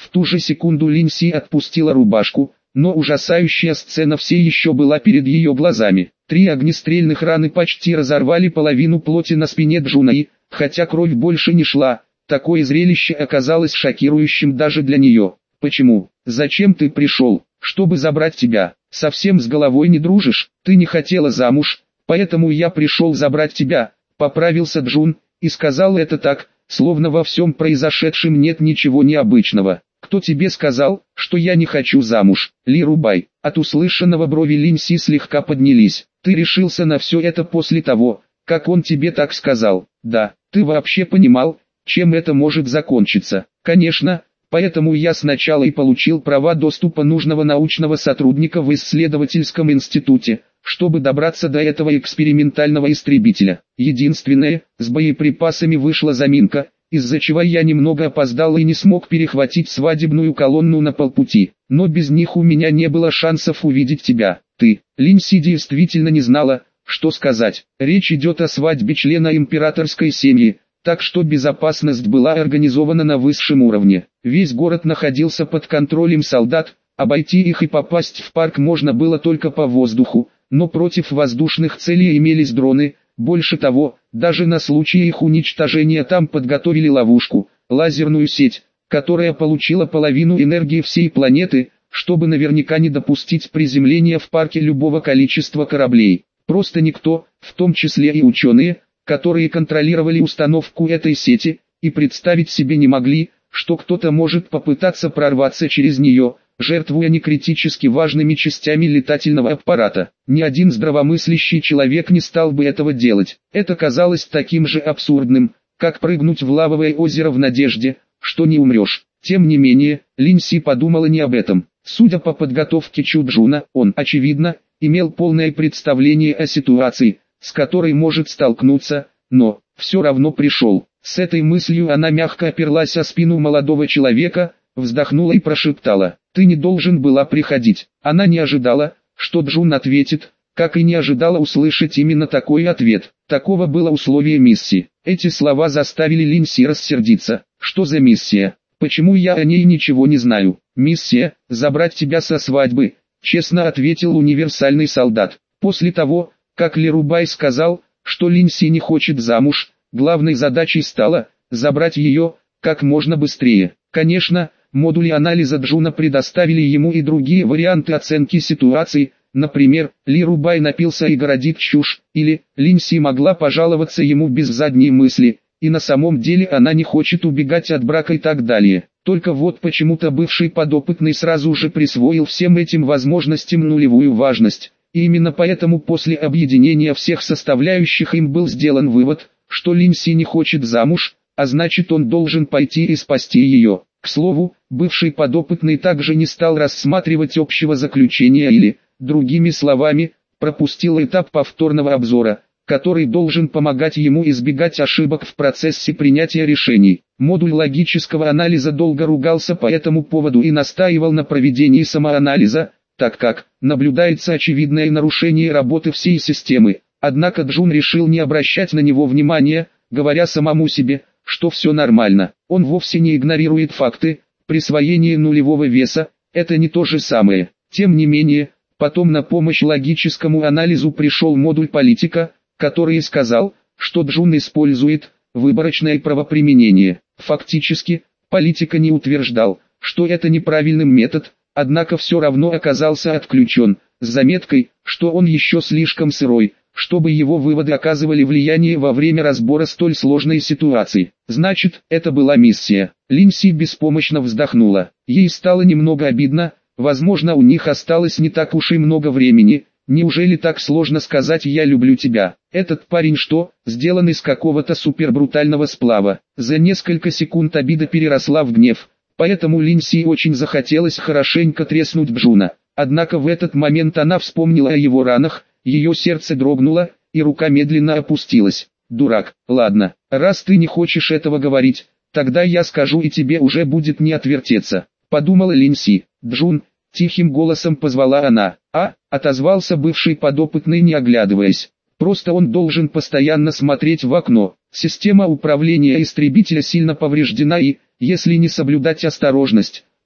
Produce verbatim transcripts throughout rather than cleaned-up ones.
ту же секунду Линси отпустила рубашку, но ужасающая сцена все еще была перед ее глазами. Три огнестрельных раны почти разорвали половину плоти на спине Джуна и, хотя кровь больше не шла, такое зрелище оказалось шокирующим даже для нее. «Почему? Зачем ты пришел? Чтобы забрать тебя? Совсем с головой не дружишь? Ты не хотела замуж, поэтому я пришел забрать тебя», — поправился Джун, и сказал это так, словно во всем произошедшем нет ничего необычного. «Кто тебе сказал, что я не хочу замуж, Ли Рубай?» От услышанного брови Линси слегка поднялись. «Ты решился на все это после того, как он тебе так сказал?» «Да, ты вообще понимал, чем это может закончиться?» «Конечно, поэтому я сначала и получил права доступа нужного научного сотрудника в исследовательском институте, чтобы добраться до этого экспериментального истребителя. Единственное, с боеприпасами вышла заминка, из-за чего я немного опоздал и не смог перехватить свадебную колонну на полпути. Но без них у меня не было шансов увидеть тебя. Ты». Линси действительно не знала, что сказать. Речь идет о свадьбе члена императорской семьи, так что безопасность была организована на высшем уровне. Весь город находился под контролем солдат, обойти их и попасть в парк можно было только по воздуху, но против воздушных целей имелись дроны. Больше того, даже на случай их уничтожения там подготовили ловушку, лазерную сеть, которая получила половину энергии всей планеты, чтобы наверняка не допустить приземления в парке любого количества кораблей. Просто никто, в том числе и ученые, которые контролировали установку этой сети, и представить себе не могли, что кто-то может попытаться прорваться через нее, жертвуя некритически важными частями летательного аппарата. Ни один здравомыслящий человек не стал бы этого делать. Это казалось таким же абсурдным, как прыгнуть в лавовое озеро в надежде, что не умрешь. Тем не менее, Линси подумала не об этом. Судя по подготовке Чуджуна, он, очевидно, имел полное представление о ситуации, с которой может столкнуться, но все равно пришел. С этой мыслью она мягко оперлась о спину молодого человека, вздохнула и прошептала: «Ты не должен была приходить». Она не ожидала, что Джун ответит, как и не ожидала услышать именно такой ответ. Таково было условие миссии. Эти слова заставили Линси рассердиться. «Что за миссия? Почему я о ней ничего не знаю?» «Миссия – забрать тебя со свадьбы», – честно ответил универсальный солдат. После того, как Ли Рубай сказал, что Линси не хочет замуж, главной задачей стало забрать ее как можно быстрее. Конечно, модули анализа Джуна предоставили ему и другие варианты оценки ситуации, например, Ли Рубай напился и городит чушь, или Линси могла пожаловаться ему без задней мысли, и на самом деле она не хочет убегать от брака и так далее. Только вот почему-то бывший подопытный сразу же присвоил всем этим возможностям нулевую важность, и именно поэтому после объединения всех составляющих им был сделан вывод, что Линси не хочет замуж, а значит он должен пойти и спасти ее. К слову, бывший подопытный также не стал рассматривать общего заключения или, другими словами, пропустил этап повторного обзора, который должен помогать ему избегать ошибок в процессе принятия решений. Модуль логического анализа долго ругался по этому поводу и настаивал на проведении самоанализа, так как наблюдается очевидное нарушение работы всей системы. Однако Джун решил не обращать на него внимания, говоря самому себе, что все нормально. Он вовсе не игнорирует факты, присвоение нулевого веса – это не то же самое. Тем не менее, потом на помощь логическому анализу пришел модуль политика, который сказал, что Джун использует выборочное правоприменение. Фактически, политика не утверждал, что это неправильный метод, однако все равно оказался отключен, с заметкой, что он еще слишком сырой, чтобы его выводы оказывали влияние во время разбора столь сложной ситуации. Значит, это была миссия. Линси беспомощно вздохнула. Ей стало немного обидно, возможно у них осталось не так уж и много времени. Неужели так сложно сказать «я люблю тебя»? Этот парень что, сделан из какого-то супербрутального сплава? За несколько секунд обида переросла в гнев, поэтому Линси очень захотелось хорошенько треснуть Джуна. Однако в этот момент она вспомнила о его ранах, ее сердце дрогнуло, и рука медленно опустилась. «Дурак, ладно, раз ты не хочешь этого говорить, тогда я скажу и тебе уже будет не отвертеться», — подумала Линси. «Джун», — тихим голосом позвала она. «А», — отозвался бывший подопытный, не оглядываясь. «Просто он должен постоянно смотреть в окно. Система управления истребителя сильно повреждена и, если не соблюдать осторожность,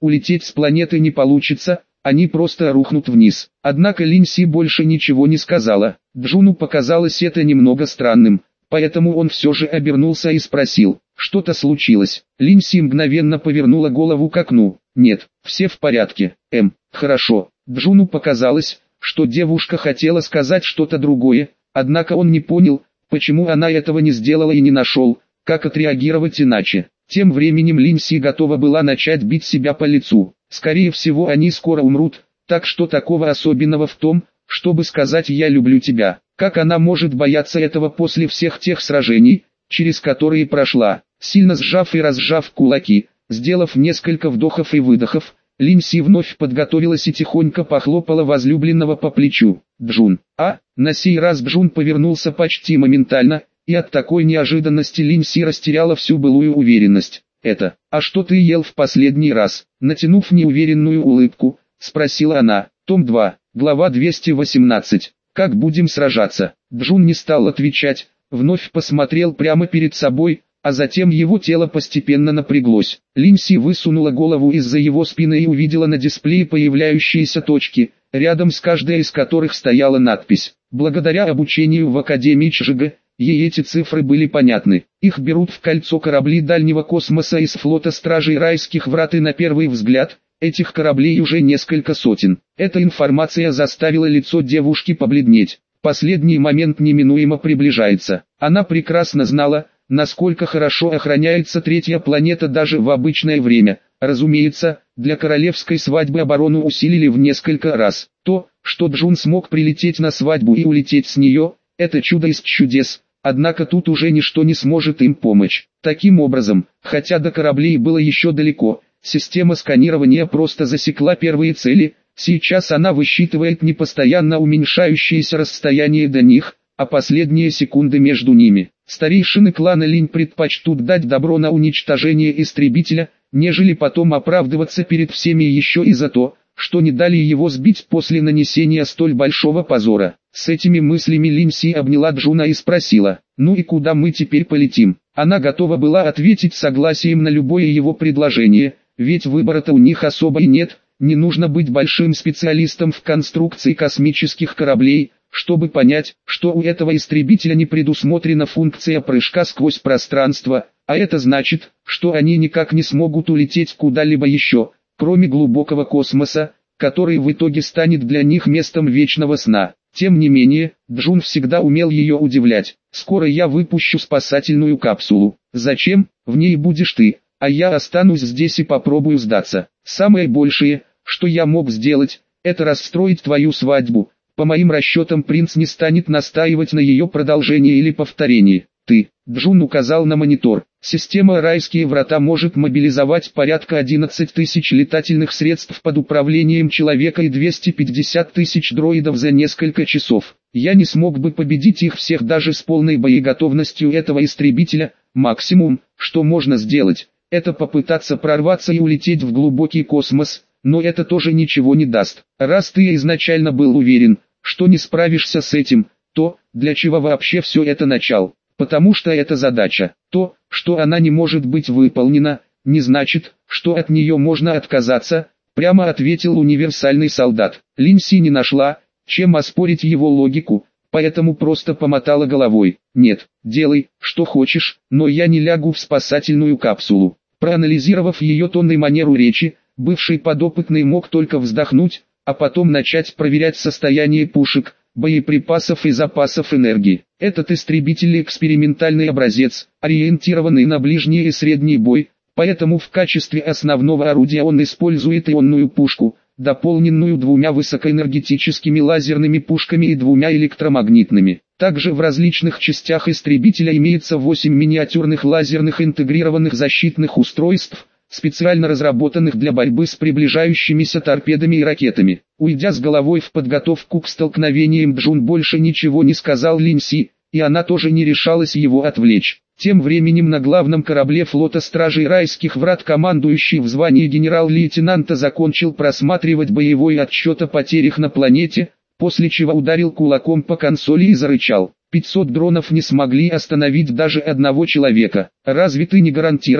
улететь с планеты не получится, они просто рухнут вниз. Однако Лин Си больше ничего не сказала. Джуну показалось это немного странным, поэтому он все же обернулся и спросил, что-то случилось. Лин Си мгновенно повернула голову к окну. Нет, все в порядке. Эм, хорошо. Джуну показалось, что девушка хотела сказать что-то другое, однако он не понял, почему она этого не сделала и не нашел, как отреагировать иначе. Тем временем Лин Си готова была начать бить себя по лицу. Скорее всего они скоро умрут, так что такого особенного в том, чтобы сказать «я люблю тебя». Как она может бояться этого после всех тех сражений, через которые прошла? Сильно сжав и разжав кулаки, сделав несколько вдохов и выдохов, Лин Си вновь подготовилась и тихонько похлопала возлюбленного по плечу. «Джун, а?» На сей раз Джун повернулся почти моментально, и от такой неожиданности Лин Си растеряла всю былую уверенность. «Это, а что ты ел в последний раз?» Натянув неуверенную улыбку, спросила она. Том два, глава двести восемнадцать. «Как будем сражаться?» Джун не стал отвечать, вновь посмотрел прямо перед собой, а затем его тело постепенно напряглось. Лин Си высунула голову из-за его спины и увидела на дисплее появляющиеся точки, рядом с каждой из которых стояла надпись. Благодаря обучению в Академии Чжига, ей эти цифры были понятны. Их берут в кольцо корабли дальнего космоса из флота Стражей Райских Врат, и на первый взгляд, этих кораблей уже несколько сотен. Эта информация заставила лицо девушки побледнеть. Последний момент неминуемо приближается. Она прекрасно знала, насколько хорошо охраняется третья планета даже в обычное время. Разумеется, для королевской свадьбы оборону усилили в несколько раз. То, что Джун смог прилететь на свадьбу и улететь с нее, это чудо из чудес. Однако тут уже ничто не сможет им помочь. Таким образом, хотя до кораблей было еще далеко, система сканирования просто засекла первые цели. Сейчас она высчитывает не постоянно уменьшающееся расстояние до них, а последние секунды между ними. Старейшины клана Линь предпочтут дать добро на уничтожение истребителя, нежели потом оправдываться перед всеми еще и за то, что не дали его сбить после нанесения столь большого позора. С этими мыслями Лин Си обняла Джуна и спросила: «Ну и куда мы теперь полетим?» Она готова была ответить согласием на любое его предложение, ведь выбора-то у них особо и нет. Не нужно быть большим специалистом в конструкции космических кораблей, чтобы понять, что у этого истребителя не предусмотрена функция прыжка сквозь пространство, а это значит, что они никак не смогут улететь куда-либо еще, кроме глубокого космоса, который в итоге станет для них местом вечного сна. Тем не менее, Джун всегда умел ее удивлять. «Скоро я выпущу спасательную капсулу. Зачем? В ней будешь ты, а я останусь здесь и попробую сдаться. Самое большее, что я мог сделать, это расстроить твою свадьбу. По моим расчетам, принц не станет настаивать на ее продолжении или повторении. Ты», Джун указал на монитор, «система Райские Врата может мобилизовать порядка одиннадцать тысяч летательных средств под управлением человека и двести пятьдесят тысяч дроидов за несколько часов. Я не смог бы победить их всех даже с полной боеготовностью этого истребителя. Максимум, что можно сделать, это попытаться прорваться и улететь в глубокий космос, но это тоже ничего не даст. Раз ты изначально был уверен, что не справишься с этим, то, для чего вообще все это начал? Потому что эта задача, то, что она не может быть выполнена, не значит, что от нее можно отказаться», прямо ответил универсальный солдат. Лин Си не нашла, чем оспорить его логику, поэтому просто помотала головой. «Нет, делай, что хочешь, но я не лягу в спасательную капсулу». Проанализировав ее тон и манеру речи, бывший подопытный мог только вздохнуть, а потом начать проверять состояние пушек, боеприпасов и запасов энергии. Этот истребитель — экспериментальный образец, ориентированный на ближний и средний бой, поэтому в качестве основного орудия он использует ионную пушку, дополненную двумя высокоэнергетическими лазерными пушками и двумя электромагнитными. Также в различных частях истребителя имеется восемь миниатюрных лазерных интегрированных защитных устройств, специально разработанных для борьбы с приближающимися торпедами и ракетами. Уйдя с головой в подготовку к столкновениям, Джун больше ничего не сказал Лин Си, и она тоже не решалась его отвлечь. Тем временем на главном корабле флота Стражей Райских Врат командующий в звании генерал-лейтенанта закончил просматривать боевой отчет о потерях на планете, после чего ударил кулаком по консоли и зарычал. пятьсот дронов не смогли остановить даже одного человека. «Разве ты не гарантировал,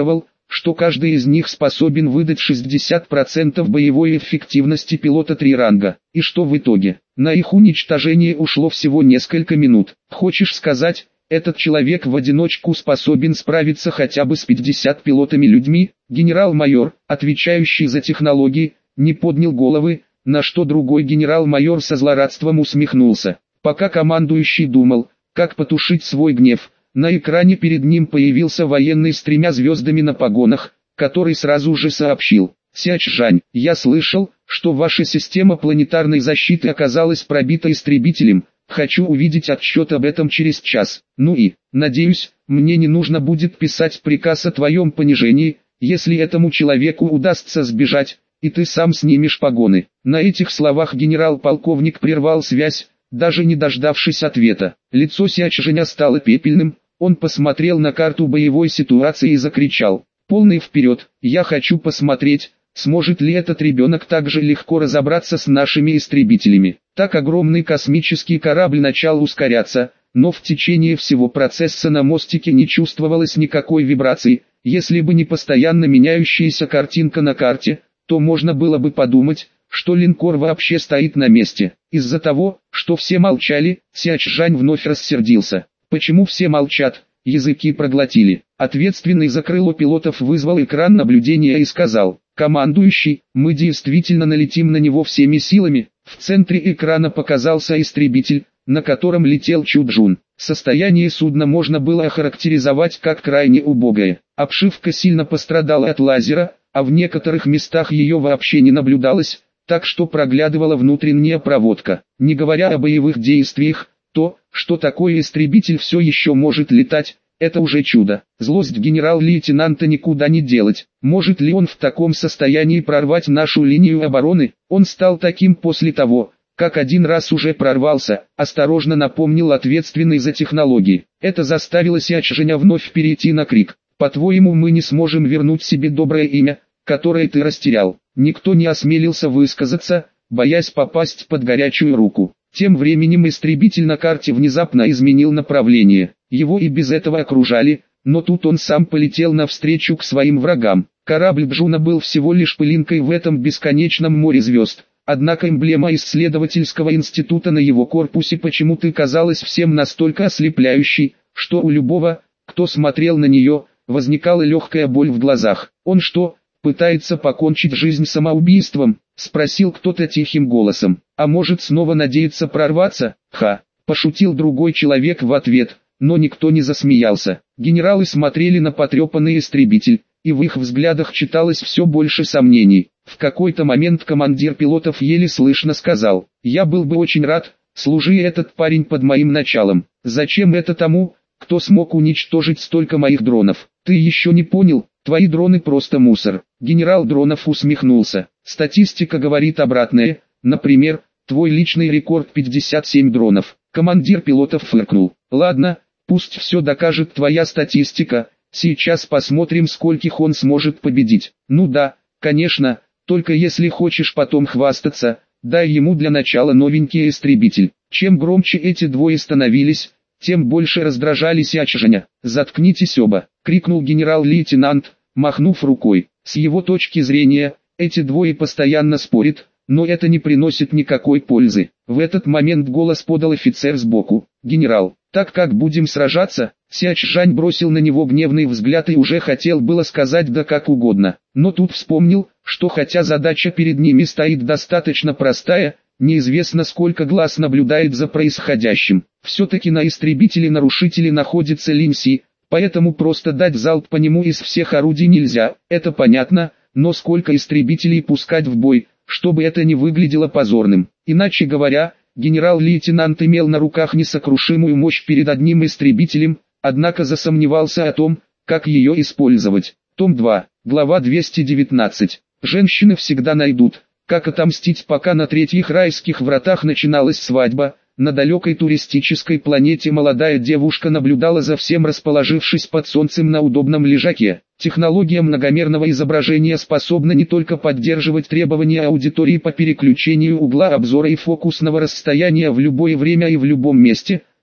что каждый из них способен выдать шестьдесят процентов боевой эффективности пилота три ранга, и что в итоге, на их уничтожение ушло всего несколько минут. Хочешь сказать, этот человек в одиночку способен справиться хотя бы с пятьдесят пилотами-людьми? Генерал-майор, отвечающий за технологии, не поднял головы, на что другой генерал-майор со злорадством усмехнулся. Пока командующий думал, как потушить свой гнев, на экране перед ним появился военный с тремя звездами на погонах, который сразу же сообщил: «Сячжань, я слышал, что ваша система планетарной защиты оказалась пробита истребителем. Хочу увидеть отчет об этом через час. Ну и, надеюсь, мне не нужно будет писать приказ о твоем понижении, если этому человеку удастся сбежать, и ты сам снимешь погоны». На этих словах генерал-полковник прервал связь, даже не дождавшись ответа. Лицо Сячжэня стало пепельным, он посмотрел на карту боевой ситуации и закричал: «Полный вперед, я хочу посмотреть, сможет ли этот ребенок так же легко разобраться с нашими истребителями». Так огромный космический корабль начал ускоряться, но в течение всего процесса на мостике не чувствовалось никакой вибрации. Если бы не постоянно меняющаяся картинка на карте, то можно было бы подумать, что линкор вообще стоит на месте. Из-за того, что все молчали, Сячжань вновь рассердился. Почему все молчат? Языки проглотили. Ответственный за крыло пилотов вызвал экран наблюдения и сказал: «Командующий, мы действительно налетим на него всеми силами». В центре экрана показался истребитель, на котором летел Чуджун. Состояние судна можно было охарактеризовать как крайне убогое. Обшивка сильно пострадала от лазера, а в некоторых местах ее вообще не наблюдалось, так что проглядывала внутренняя проводка. Не говоря о боевых действиях, то, что такой истребитель все еще может летать, это уже чудо. Злость генерал-лейтенанта никуда не делать. Может ли он в таком состоянии прорвать нашу линию обороны? Он стал таким после того, как один раз уже прорвался, осторожно напомнил ответственный за технологии. Это заставило Сячжэня вновь перейти на крик: «По-твоему, мы не сможем вернуть себе доброе имя, которое ты растерял?» Никто не осмелился высказаться, боясь попасть под горячую руку. Тем временем истребитель на карте внезапно изменил направление. Его и без этого окружали, но тут он сам полетел навстречу к своим врагам. Корабль Джуна был всего лишь пылинкой в этом бесконечном море звезд. Однако эмблема исследовательского института на его корпусе почему-то казалась всем настолько ослепляющей, что у любого, кто смотрел на нее, возникала легкая боль в глазах. «Он что, пытается покончить жизнь самоубийством?» — спросил кто-то тихим голосом. «А может, снова надеется прорваться?» «Ха!» — пошутил другой человек в ответ, но никто не засмеялся. Генералы смотрели на потрепанный истребитель, и в их взглядах читалось все больше сомнений. В какой-то момент командир пилотов еле слышно сказал: «Я был бы очень рад, служи этот парень под моим началом. Зачем это тому, кто смог уничтожить столько моих дронов? Ты еще не понял, твои дроны просто мусор». Генерал Дронов усмехнулся. «Статистика говорит обратное, например, твой личный рекорд пятьдесят семь дронов». Командир пилотов фыркнул. «Ладно, пусть все докажет твоя статистика, сейчас посмотрим, скольких он сможет победить». «Ну да, конечно, только если хочешь потом хвастаться, дай ему для начала новенький истребитель». Чем громче эти двое становились, тем больше раздражали Сячжэня. «Заткнитесь оба!» — крикнул генерал-лейтенант, махнув рукой. С его точки зрения, эти двое постоянно спорят, но это не приносит никакой пользы. В этот момент голос подал офицер сбоку. «Генерал, так как будем сражаться?» Сячжань бросил на него гневный взгляд и уже хотел было сказать да как угодно, но тут вспомнил, что хотя задача перед ними стоит достаточно простая, неизвестно сколько глаз наблюдает за происходящим. Все-таки на истребителе-нарушителе находится Линси, поэтому просто дать залп по нему из всех орудий нельзя, это понятно, но сколько истребителей пускать в бой, чтобы это не выглядело позорным. Иначе говоря, генерал-лейтенант имел на руках несокрушимую мощь перед одним истребителем, однако засомневался о том, как ее использовать. Том два, глава двести девятнадцать. Женщины всегда найдут, как отомстить. Пока на третьих райских вратах начиналась свадьба, на далекой туристической планете молодая девушка наблюдала за всем, расположившись под солнцем на удобном лежаке. Технология многомерного изображения способна не только поддерживать требования аудитории по переключению угла обзора и фокусного расстояния в любое время и в любом месте,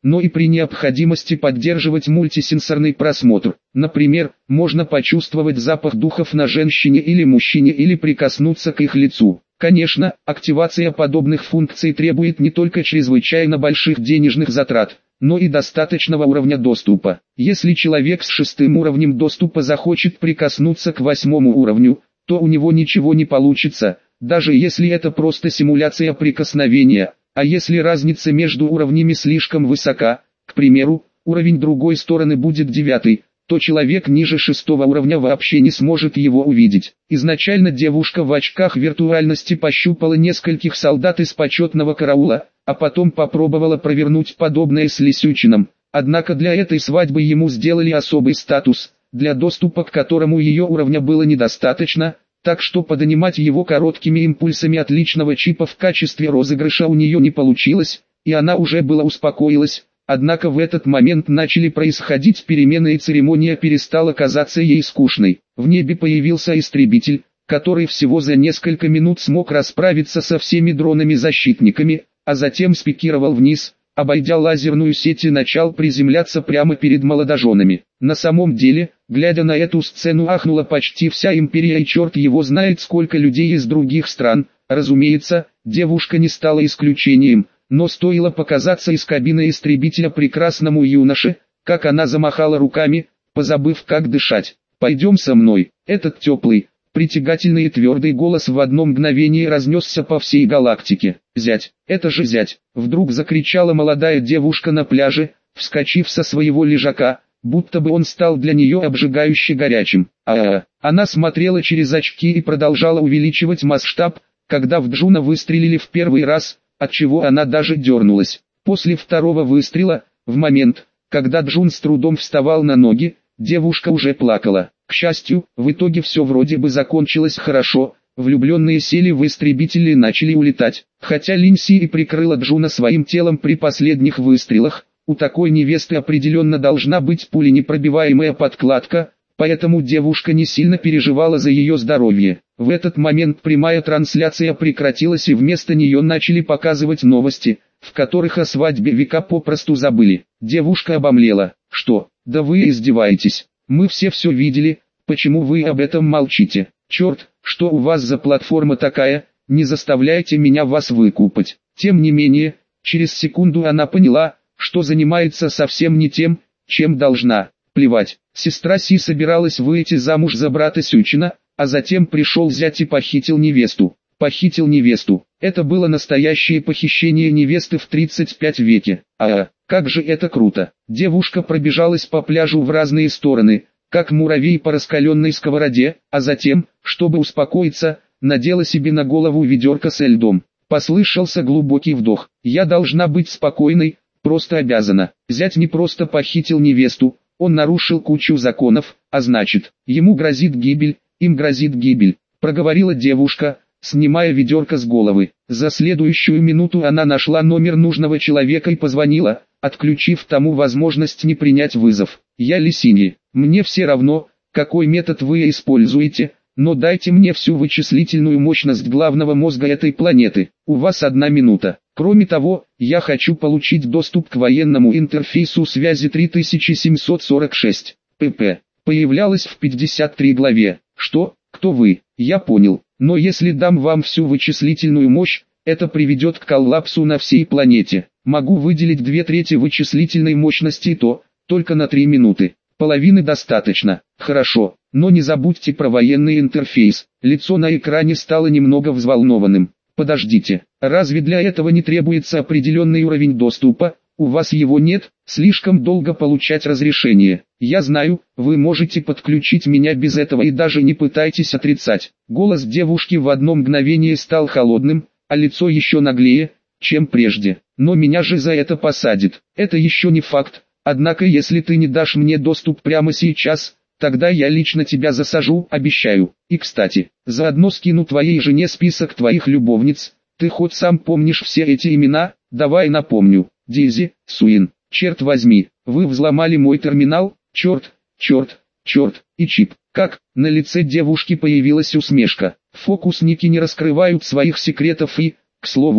но и при необходимости поддерживать мультисенсорный просмотр. Например, можно почувствовать запах духов на женщине или мужчине или прикоснуться к их лицу. Конечно, активация подобных функций требует не только чрезвычайно больших денежных затрат, но и достаточного уровня доступа. Если человек с шестым уровнем доступа захочет прикоснуться к восьмому уровню, то у него ничего не получится, даже если это просто симуляция прикосновения. А если разница между уровнями слишком высока, к примеру, уровень другой стороны будет девятый, то человек ниже шестого уровня вообще не сможет его увидеть. Изначально девушка в очках виртуальности пощупала нескольких солдат из почетного караула, а потом попробовала провернуть подобное с Лисючином. Однако для этой свадьбы ему сделали особый статус, для доступа к которому ее уровня было недостаточно, так что поднимать его короткими импульсами отличного чипа в качестве розыгрыша у нее не получилось, и она уже было успокоилась. Однако в этот момент начали происходить перемены и церемония перестала казаться ей скучной. В небе появился истребитель, который всего за несколько минут смог расправиться со всеми дронами-защитниками, а затем спикировал вниз, обойдя лазерную сеть и начал приземляться прямо перед молодоженами. На самом деле, глядя на эту сцену, ахнула почти вся империя, и черт его знает сколько людей из других стран. Разумеется, девушка не стала исключением, но стоило показаться из кабины истребителя прекрасному юноше, как она замахала руками, позабыв как дышать. «Пойдем со мной». Этот теплый, притягательный и твердый голос в одно мгновение разнесся по всей галактике. «Зять, это же зять!» Вдруг закричала молодая девушка на пляже, вскочив со своего лежака, будто бы он стал для нее обжигающе горячим. А-а-а. Она смотрела через очки и продолжала увеличивать масштаб, когда в Джуна выстрелили в первый раз, отчего она даже дернулась. После второго выстрела, в момент, когда Джун с трудом вставал на ноги, девушка уже плакала. К счастью, в итоге все вроде бы закончилось хорошо, влюбленные сели в истребители и начали улетать. Хотя Линси и прикрыла Джуна своим телом при последних выстрелах, у такой невесты определенно должна быть пуленепробиваемая подкладка, поэтому девушка не сильно переживала за ее здоровье. В этот момент прямая трансляция прекратилась и вместо нее начали показывать новости, в которых о свадьбе Вика попросту забыли. Девушка обомлела. «Что? Да вы издеваетесь? Мы все все видели, почему вы об этом молчите? Черт, что у вас за платформа такая, не заставляйте меня вас выкупать». Тем не менее, через секунду она поняла, что занимается совсем не тем, чем должна. Плевать, сестра Си собиралась выйти замуж за брата Сючина, а затем пришел зять и похитил невесту. Похитил невесту. Это было настоящее похищение невесты в тридцать пятом веке. А, как же это круто. Девушка пробежалась по пляжу в разные стороны, как муравей по раскаленной сковороде, а затем, чтобы успокоиться, надела себе на голову ведерко со льдом. Послышался глубокий вдох. Я должна быть спокойной, просто обязана. Зять не просто похитил невесту, он нарушил кучу законов, а значит, ему грозит гибель, им грозит гибель, проговорила девушка, снимая ведерко с головы. За следующую минуту она нашла номер нужного человека и позвонила, отключив тому возможность не принять вызов. «Я Лисиньи, мне все равно, какой метод вы используете, но дайте мне всю вычислительную мощность главного мозга этой планеты. У вас одна минута. Кроме того, я хочу получить доступ к военному интерфейсу связи три тысячи семьсот сорок шесть. ПП. Появлялось в пятьдесят третьей главе. Что? Кто вы? Я понял. Но если дам вам всю вычислительную мощь, это приведет к коллапсу на всей планете. Могу выделить две трети вычислительной мощности и то, только на три минуты. Половины достаточно. Хорошо, но не забудьте про военный интерфейс. Лицо на экране стало немного взволнованным. Подождите, разве для этого не требуется определенный уровень доступа? У вас его нет, слишком долго получать разрешение. Я знаю, вы можете подключить меня без этого и даже не пытайтесь отрицать. Голос девушки в одно мгновение стал холодным, а лицо еще наглее, чем прежде. Но меня же за это посадят. Это еще не факт. Однако если ты не дашь мне доступ прямо сейчас, тогда я лично тебя засажу, обещаю. И кстати, заодно скину твоей жене список твоих любовниц. Ты хоть сам помнишь все эти имена? Давай напомню. Дейзи, Суин. Черт возьми, вы взломали мой терминал? Черт, черт, черт. И чип. Как? На лице девушки появилась усмешка. Фокусники не раскрывают своих секретов и, к слову,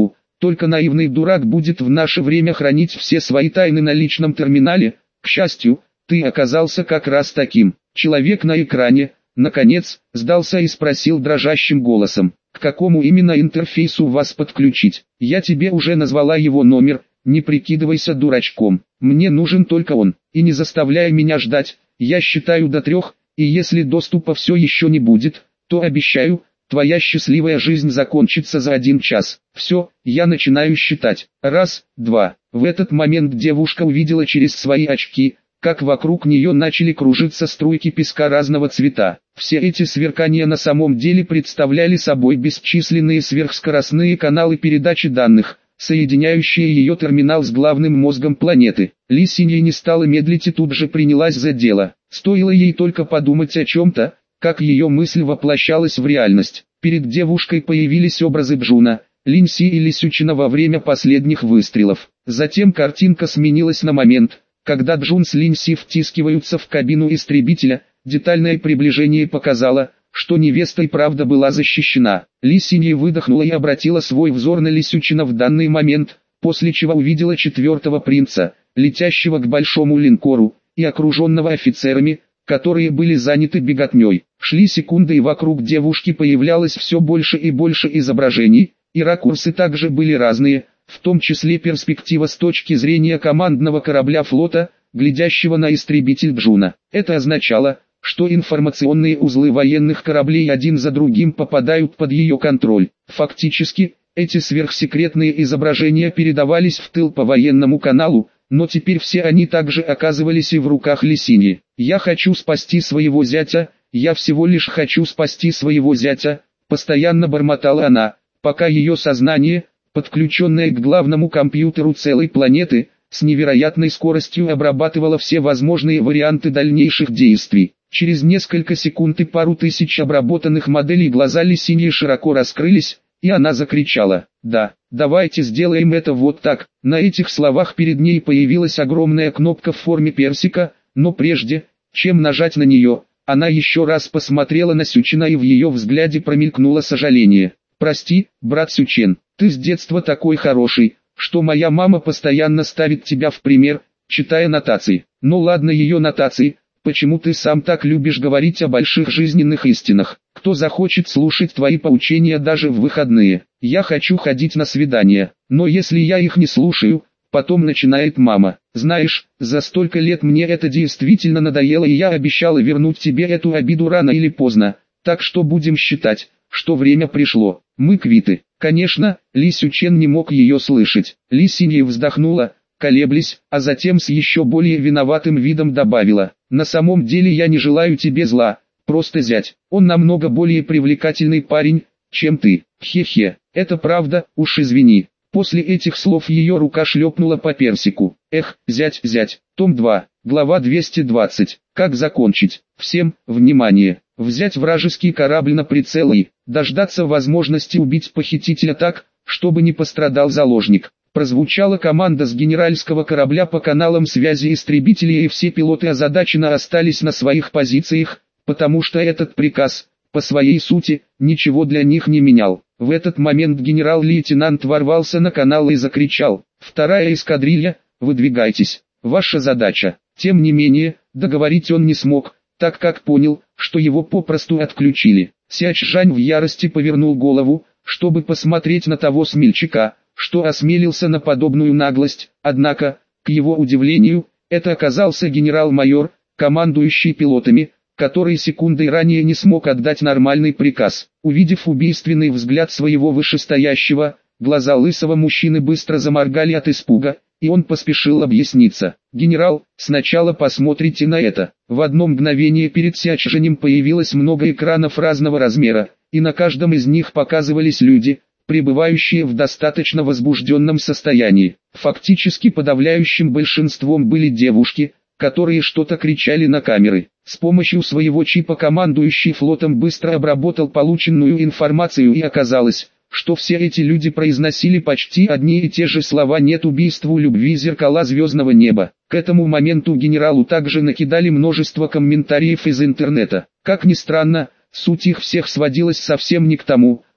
Только наивный дурак будет в наше время хранить все свои тайны на личном терминале. К счастью, ты оказался как раз таким. Человек на экране, наконец, сдался и спросил дрожащим голосом: к какому именно интерфейсу вас подключить? Я тебе уже назвала его номер, не прикидывайся дурачком. Мне нужен только он, и не заставляй меня ждать, я считаю до трех, и если доступа все еще не будет, то обещаю, твоя счастливая жизнь закончится за один час. Все, я начинаю считать. Раз, два. В этот момент девушка увидела через свои очки, как вокруг нее начали кружиться струйки песка разного цвета. Все эти сверкания на самом деле представляли собой бесчисленные сверхскоростные каналы передачи данных, соединяющие ее терминал с главным мозгом планеты. Ли Синья не стала медлить и тут же принялась за дело. Стоило ей только подумать о чем-то, как ее мысль воплощалась в реальность. Перед девушкой появились образы Джуна, Линси и Лисючина во время последних выстрелов. Затем картинка сменилась на момент, когда Джун с Линси втискиваются в кабину истребителя. Детальное приближение показало, что невеста и правда была защищена. Ли Синья выдохнула и обратила свой взор на Лисючина в данный момент, после чего увидела четвертого принца, летящего к большому линкору, и окруженного офицерами, которые были заняты беготней. Шли секунды и вокруг девушки появлялось все больше и больше изображений, и ракурсы также были разные, в том числе перспектива с точки зрения командного корабля флота, глядящего на истребитель Джуна. Это означало, что информационные узлы военных кораблей один за другим попадают под ее контроль. Фактически, эти сверхсекретные изображения передавались в тыл по военному каналу, но теперь все они также оказывались и в руках Ли Синьи. «Я хочу спасти своего зятя, я всего лишь хочу спасти своего зятя», постоянно бормотала она, пока ее сознание, подключенное к главному компьютеру целой планеты, с невероятной скоростью обрабатывало все возможные варианты дальнейших действий. Через несколько секунд и пару тысяч обработанных моделей глаза Ли Синьи широко раскрылись, и она закричала: «Да, давайте сделаем это вот так». На этих словах перед ней появилась огромная кнопка в форме персика, но прежде, чем нажать на нее, она еще раз посмотрела на Сючена, и в ее взгляде промелькнуло сожаление. «Прости, брат Сючен, ты с детства такой хороший, что моя мама постоянно ставит тебя в пример, читая нотации. Ну ладно, ее нотации. Почему ты сам так любишь говорить о больших жизненных истинах? Кто захочет слушать твои поучения даже в выходные? Я хочу ходить на свидания, но если я их не слушаю, потом начинает мама. Знаешь, за столько лет мне это действительно надоело, и я обещала вернуть тебе эту обиду рано или поздно, так что будем считать, что время пришло. Мы квиты». Конечно, Ли Сючен не мог ее слышать. Ли Синья вздохнула, колеблясь, а затем с еще более виноватым видом добавила: «На самом деле я не желаю тебе зла, просто зять. Он намного более привлекательный парень, чем ты. Хе-хе, это правда, уж извини». После этих слов ее рука шлепнула по персику. Эх, зять, зять. Том два, глава двести двадцать. Как закончить? Всем, внимание! Взять вражеский корабль на прицел и дождаться возможности убить похитителя так, чтобы не пострадал заложник. Прозвучала команда с генеральского корабля по каналам связи истребителей, и все пилоты озадаченно остались на своих позициях, потому что этот приказ, по своей сути, ничего для них не менял. В этот момент генерал-лейтенант ворвался на канал и закричал: «Вторая эскадрилья, выдвигайтесь, ваша задача». Тем не менее, договорить он не смог, так как понял, что его попросту отключили. Сяч Жань в ярости повернул голову, чтобы посмотреть на того смельчака, что осмелился на подобную наглость, однако, к его удивлению, это оказался генерал-майор, командующий пилотами, который секундой ранее не смог отдать нормальный приказ. Увидев убийственный взгляд своего вышестоящего, глаза лысого мужчины быстро заморгали от испуга, и он поспешил объясниться. «Генерал, сначала посмотрите на это». В одно мгновение перед Сячжанем появилось много экранов разного размера, и на каждом из них показывались люди, пребывающие в достаточно возбужденном состоянии. Фактически подавляющим большинством были девушки, которые что-то кричали на камеры. С помощью своего чипа командующий флотом быстро обработал полученную информацию, и оказалось, что все эти люди произносили почти одни и те же слова: «Нет убийству любви, зеркала звездного неба». К этому моменту генералу также накидали множество комментариев из интернета. Как ни странно, суть их всех сводилась совсем не к тому,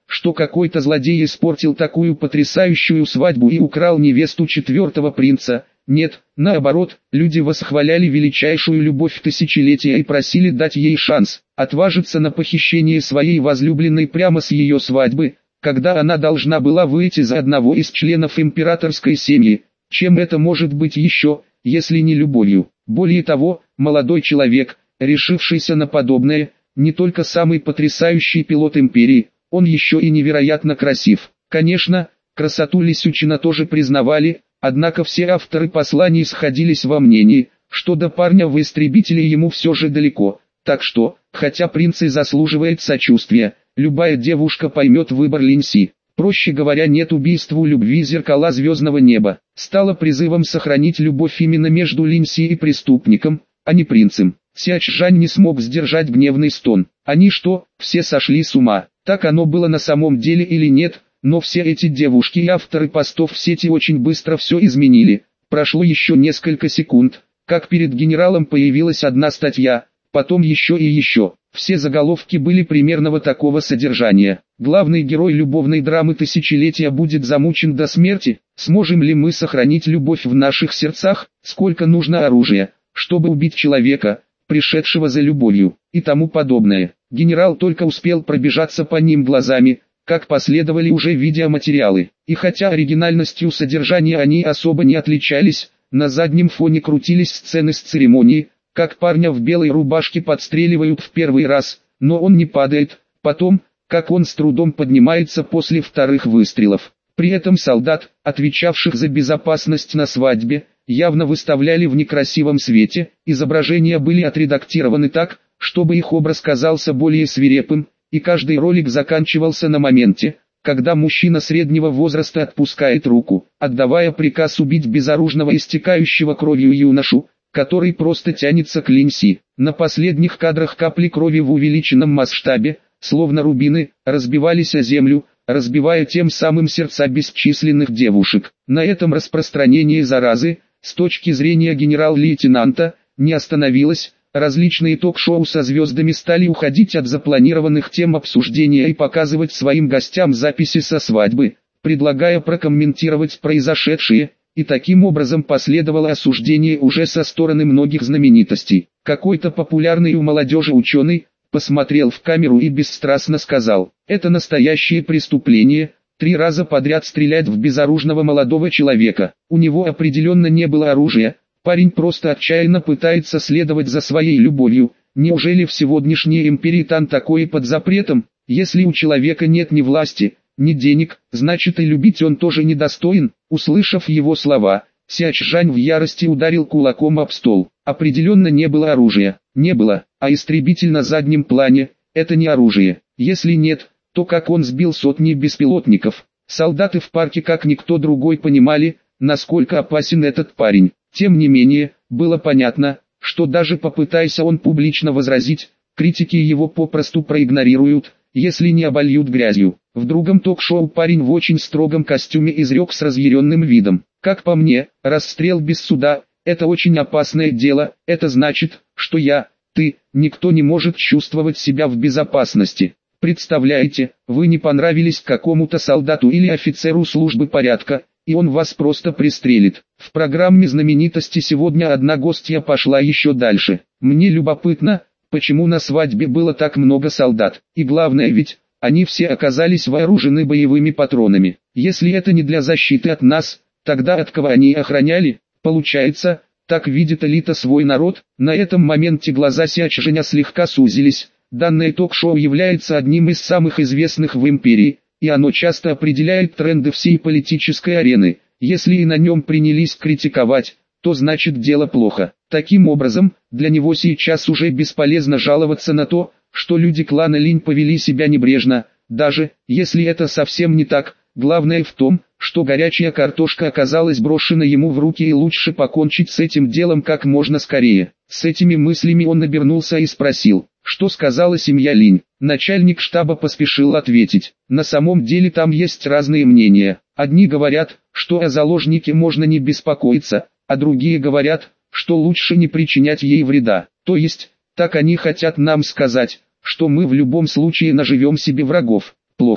что какой-то злодей испортил такую потрясающую свадьбу и украл невесту четвертого принца. Нет, наоборот, люди восхваляли величайшую любовь тысячелетия и просили дать ей шанс, отважиться на похищение своей возлюбленной прямо с ее свадьбы, когда она должна была выйти за одного из членов императорской семьи. Чем это может быть еще, если не любовью? Более того, молодой человек, решившийся на подобное, не только самый потрясающий пилот империи, он еще и невероятно красив. Конечно, красоту Лисючина тоже признавали, однако все авторы посланий сходились во мнении, что до парня в истребителе ему все же далеко. Так что, хотя принц и заслуживает сочувствия, любая девушка поймет выбор Линси. Проще говоря, нет убийству любви зеркала звездного неба. Стало призывом сохранить любовь именно между Линси и преступником, а не принцем. Сячжань не смог сдержать гневный стон. Они что, все сошли с ума? Так оно было на самом деле или нет? Но все эти девушки и авторы постов в сети очень быстро все изменили. Прошло еще несколько секунд, как перед генералом появилась одна статья, потом еще и еще. Все заголовки были примерного такого содержания. Главный герой любовной драмы тысячелетия будет замучен до смерти. Сможем ли мы сохранить любовь в наших сердцах? Сколько нужно оружия, чтобы убить человека, пришедшего за любовью, и тому подобное. Генерал только успел пробежаться по ним глазами, как последовали уже видеоматериалы. И хотя оригинальностью содержания они особо не отличались, на заднем фоне крутились сцены с церемонии, как парня в белой рубашке подстреливают в первый раз, но он не падает, потом, как он с трудом поднимается после вторых выстрелов. При этом солдат, отвечавших за безопасность на свадьбе, явно выставляли в некрасивом свете, изображения были отредактированы так, чтобы их образ казался более свирепым, и каждый ролик заканчивался на моменте, когда мужчина среднего возраста отпускает руку, отдавая приказ убить безоружного истекающего кровью юношу, который просто тянется к Линси. На последних кадрах капли крови в увеличенном масштабе, словно рубины, разбивались о землю, разбивая тем самым сердца бесчисленных девушек. На этом распространение заразы, с точки зрения генерал-лейтенанта, не остановилось. Различные ток-шоу со звездами стали уходить от запланированных тем обсуждения и показывать своим гостям записи со свадьбы, предлагая прокомментировать произошедшее, и таким образом последовало осуждение уже со стороны многих знаменитостей. Какой-то популярный у молодежи ученый посмотрел в камеру и бесстрастно сказал: «Это настоящее преступление, три раза подряд стрелять в безоружного молодого человека. У него определенно не было оружия, парень просто отчаянно пытается следовать за своей любовью. Неужели в сегодняшней империи там такое под запретом? Если у человека нет ни власти, ни денег, значит и любить он тоже недостоин». Услышав его слова, Сячжань в ярости ударил кулаком об стол. Определенно не было оружия. Не было, а истребитель на заднем плане – это не оружие. Если нет, то как он сбил сотни беспилотников? Солдаты в парке как никто другой понимали, насколько опасен этот парень. Тем не менее, было понятно, что даже попытайся он публично возразить, критики его попросту проигнорируют, если не обольют грязью. В другом ток-шоу парень в очень строгом костюме изрек с разъяренным видом: «Как по мне, расстрел без суда – это очень опасное дело, это значит, что я, ты, никто не может чувствовать себя в безопасности. Представляете, вы не понравились какому-то солдату или офицеру службы порядка, и он вас просто пристрелит». В программе знаменитости сегодня одна гостья пошла еще дальше. «Мне любопытно, почему на свадьбе было так много солдат, и главное ведь, они все оказались вооружены боевыми патронами. Если это не для защиты от нас, тогда от кого они охраняли? Получается, так видит элита свой народ». На этом моменте глаза Сячжэня слегка сузились. Данное ток-шоу является одним из самых известных в империи, и оно часто определяет тренды всей политической арены. Если и на нем принялись критиковать, то значит дело плохо. Таким образом, для него сейчас уже бесполезно жаловаться на то, что люди клана Линь повели себя небрежно, даже если это совсем не так. Главное в том, что горячая картошка оказалась брошена ему в руки, и лучше покончить с этим делом как можно скорее. С этими мыслями он обернулся и спросил: «Что сказала семья Линь?» Начальник штаба поспешил ответить: «На самом деле там есть разные мнения. Одни говорят, что о заложнике можно не беспокоиться, а другие говорят, что лучше не причинять ей вреда. То есть, так они хотят нам сказать, что мы в любом случае наживем себе врагов. Плохо.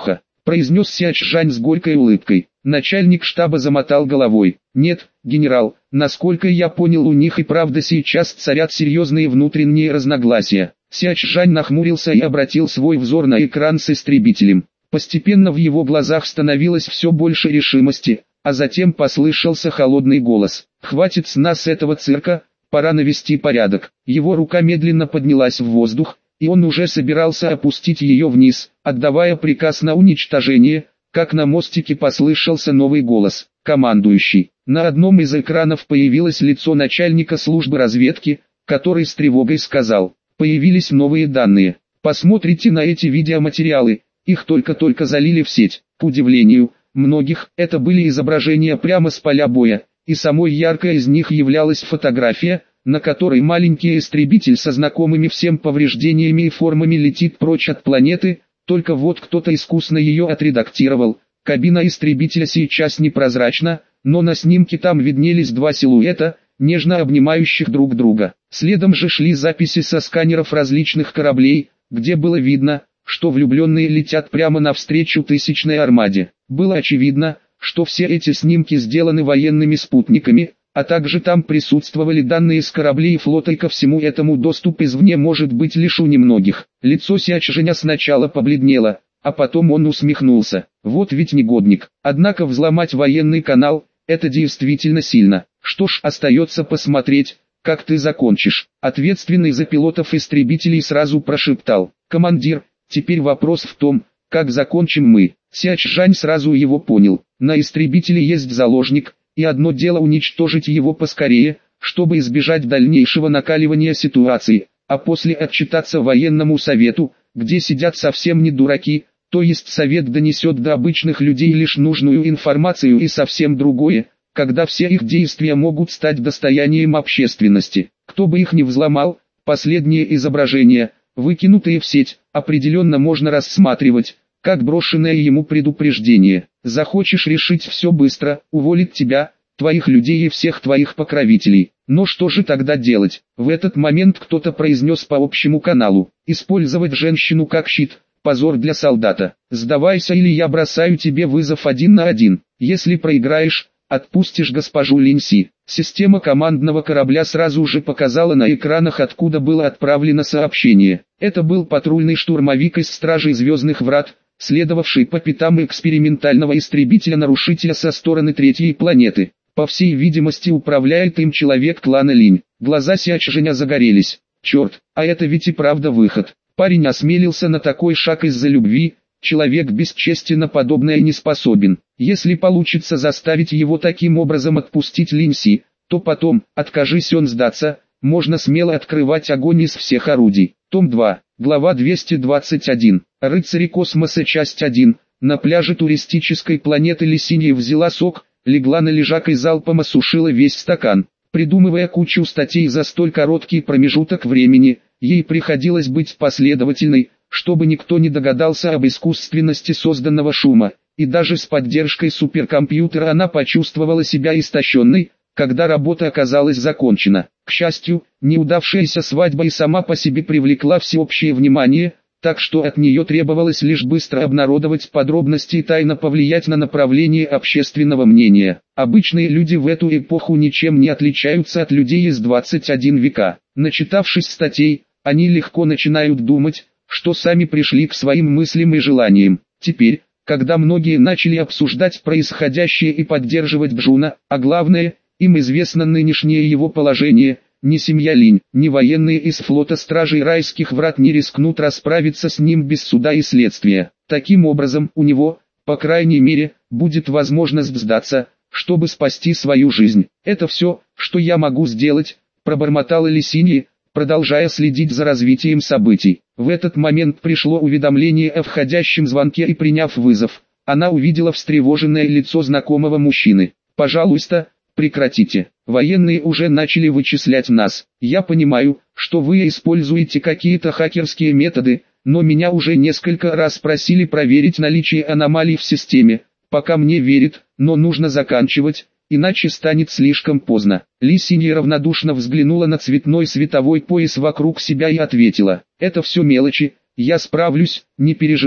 произнес Сяч-Жань с горькой улыбкой. Начальник штаба замотал головой. Нет, генерал, насколько я понял, у них и правда сейчас царят серьезные внутренние разногласия. Сяч-Жань нахмурился и обратил свой взор на экран с истребителем. Постепенно в его глазах становилось все больше решимости, а затем послышался холодный голос. «Хватит с нас этого цирка, пора навести порядок». Его рука медленно поднялась в воздух, и он уже собирался опустить ее вниз, отдавая приказ на уничтожение, как на мостике послышался новый голос. «Командующий». На одном из экранов появилось лицо начальника службы разведки, который с тревогой сказал: «Появились новые данные. Посмотрите на эти видеоматериалы, их только-только залили в сеть». К удивлению многих, это были изображения прямо с поля боя, и самой яркой из них являлась фотография, на которой маленький истребитель со знакомыми всем повреждениями и формами летит прочь от планеты, только вот кто-то искусно ее отредактировал. Кабина истребителя сейчас непрозрачна, но на снимке там виднелись два силуэта, нежно обнимающих друг друга. Следом же шли записи со сканеров различных кораблей, где было видно, что влюбленные летят прямо навстречу тысячной армаде. Было очевидно, что все эти снимки сделаны военными спутниками, а также там присутствовали данные с кораблей и флота, и ко всему этому доступ извне может быть лишь у немногих. Лицо Сяч-Женя сначала побледнело, а потом он усмехнулся. Вот ведь негодник. Однако взломать военный канал – это действительно сильно. Что ж, остается посмотреть, как ты закончишь. Ответственный за пилотов истребителей сразу прошептал: «Командир, теперь вопрос в том, как закончим мы». Сяч-Жань сразу его понял. На истребителе есть заложник, и одно дело уничтожить его поскорее, чтобы избежать дальнейшего накаливания ситуации, а после отчитаться военному совету, где сидят совсем не дураки, то есть совет донесет до обычных людей лишь нужную информацию, и совсем другое, когда все их действия могут стать достоянием общественности. Кто бы их ни взломал, последние изображения, выкинутые в сеть, определенно можно рассматривать как брошенное ему предупреждение. Захочешь решить все быстро, уволить тебя, твоих людей и всех твоих покровителей. Но что же тогда делать? В этот момент кто-то произнес по общему каналу: «Использовать женщину как щит – позор для солдата. Сдавайся, или я бросаю тебе вызов один на один. Если проиграешь, отпустишь госпожу Линси». Система командного корабля сразу же показала на экранах, откуда было отправлено сообщение. Это был патрульный штурмовик из Стражей Звездных Врат, следовавший по пятам экспериментального истребителя-нарушителя со стороны третьей планеты. По всей видимости, управляет им человек клана Линь. Глаза Сяч-Женя загорелись. Черт, а это ведь и правда выход. Парень осмелился на такой шаг из-за любви. Человек без чести на подобное не способен. Если получится заставить его таким образом отпустить Линси, то потом, откажись он сдаться, можно смело открывать огонь из всех орудий. Том два, глава двести двадцать один. Рыцари космоса, часть один. На пляже туристической планеты Лисинья взяла сок, легла на лежак и залпом осушила весь стакан. Придумывая кучу статей за столь короткий промежуток времени, ей приходилось быть последовательной, чтобы никто не догадался об искусственности созданного шума, и даже с поддержкой суперкомпьютера она почувствовала себя истощенной, когда работа оказалась закончена. К счастью, неудавшаяся свадьба и сама по себе привлекла всеобщее внимание, так что от нее требовалось лишь быстро обнародовать подробности и тайно повлиять на направление общественного мнения. Обычные люди в эту эпоху ничем не отличаются от людей из двадцать первого века. Начитавшись статей, они легко начинают думать, что сами пришли к своим мыслям и желаниям. Теперь, когда многие начали обсуждать происходящее и поддерживать Джуна, а главное, им известно нынешнее его положение, ни семья Линь, ни военные из флота Стражей Райских Врат не рискнут расправиться с ним без суда и следствия. Таким образом, у него, по крайней мере, будет возможность сдаться, чтобы спасти свою жизнь. «Это все, что я могу сделать», – пробормотала Лисинья, продолжая следить за развитием событий. В этот момент пришло уведомление о входящем звонке, и, приняв вызов, она увидела встревоженное лицо знакомого мужчины. «Пожалуйста, прекратите. Военные уже начали вычислять нас. Я понимаю, что вы используете какие-то хакерские методы, но меня уже несколько раз просили проверить наличие аномалий в системе. Пока мне верят, но нужно заканчивать, иначе станет слишком поздно». Лисинья равнодушно взглянула на цветной световой пояс вокруг себя и ответила: «Это все мелочи, я справлюсь, не переживай».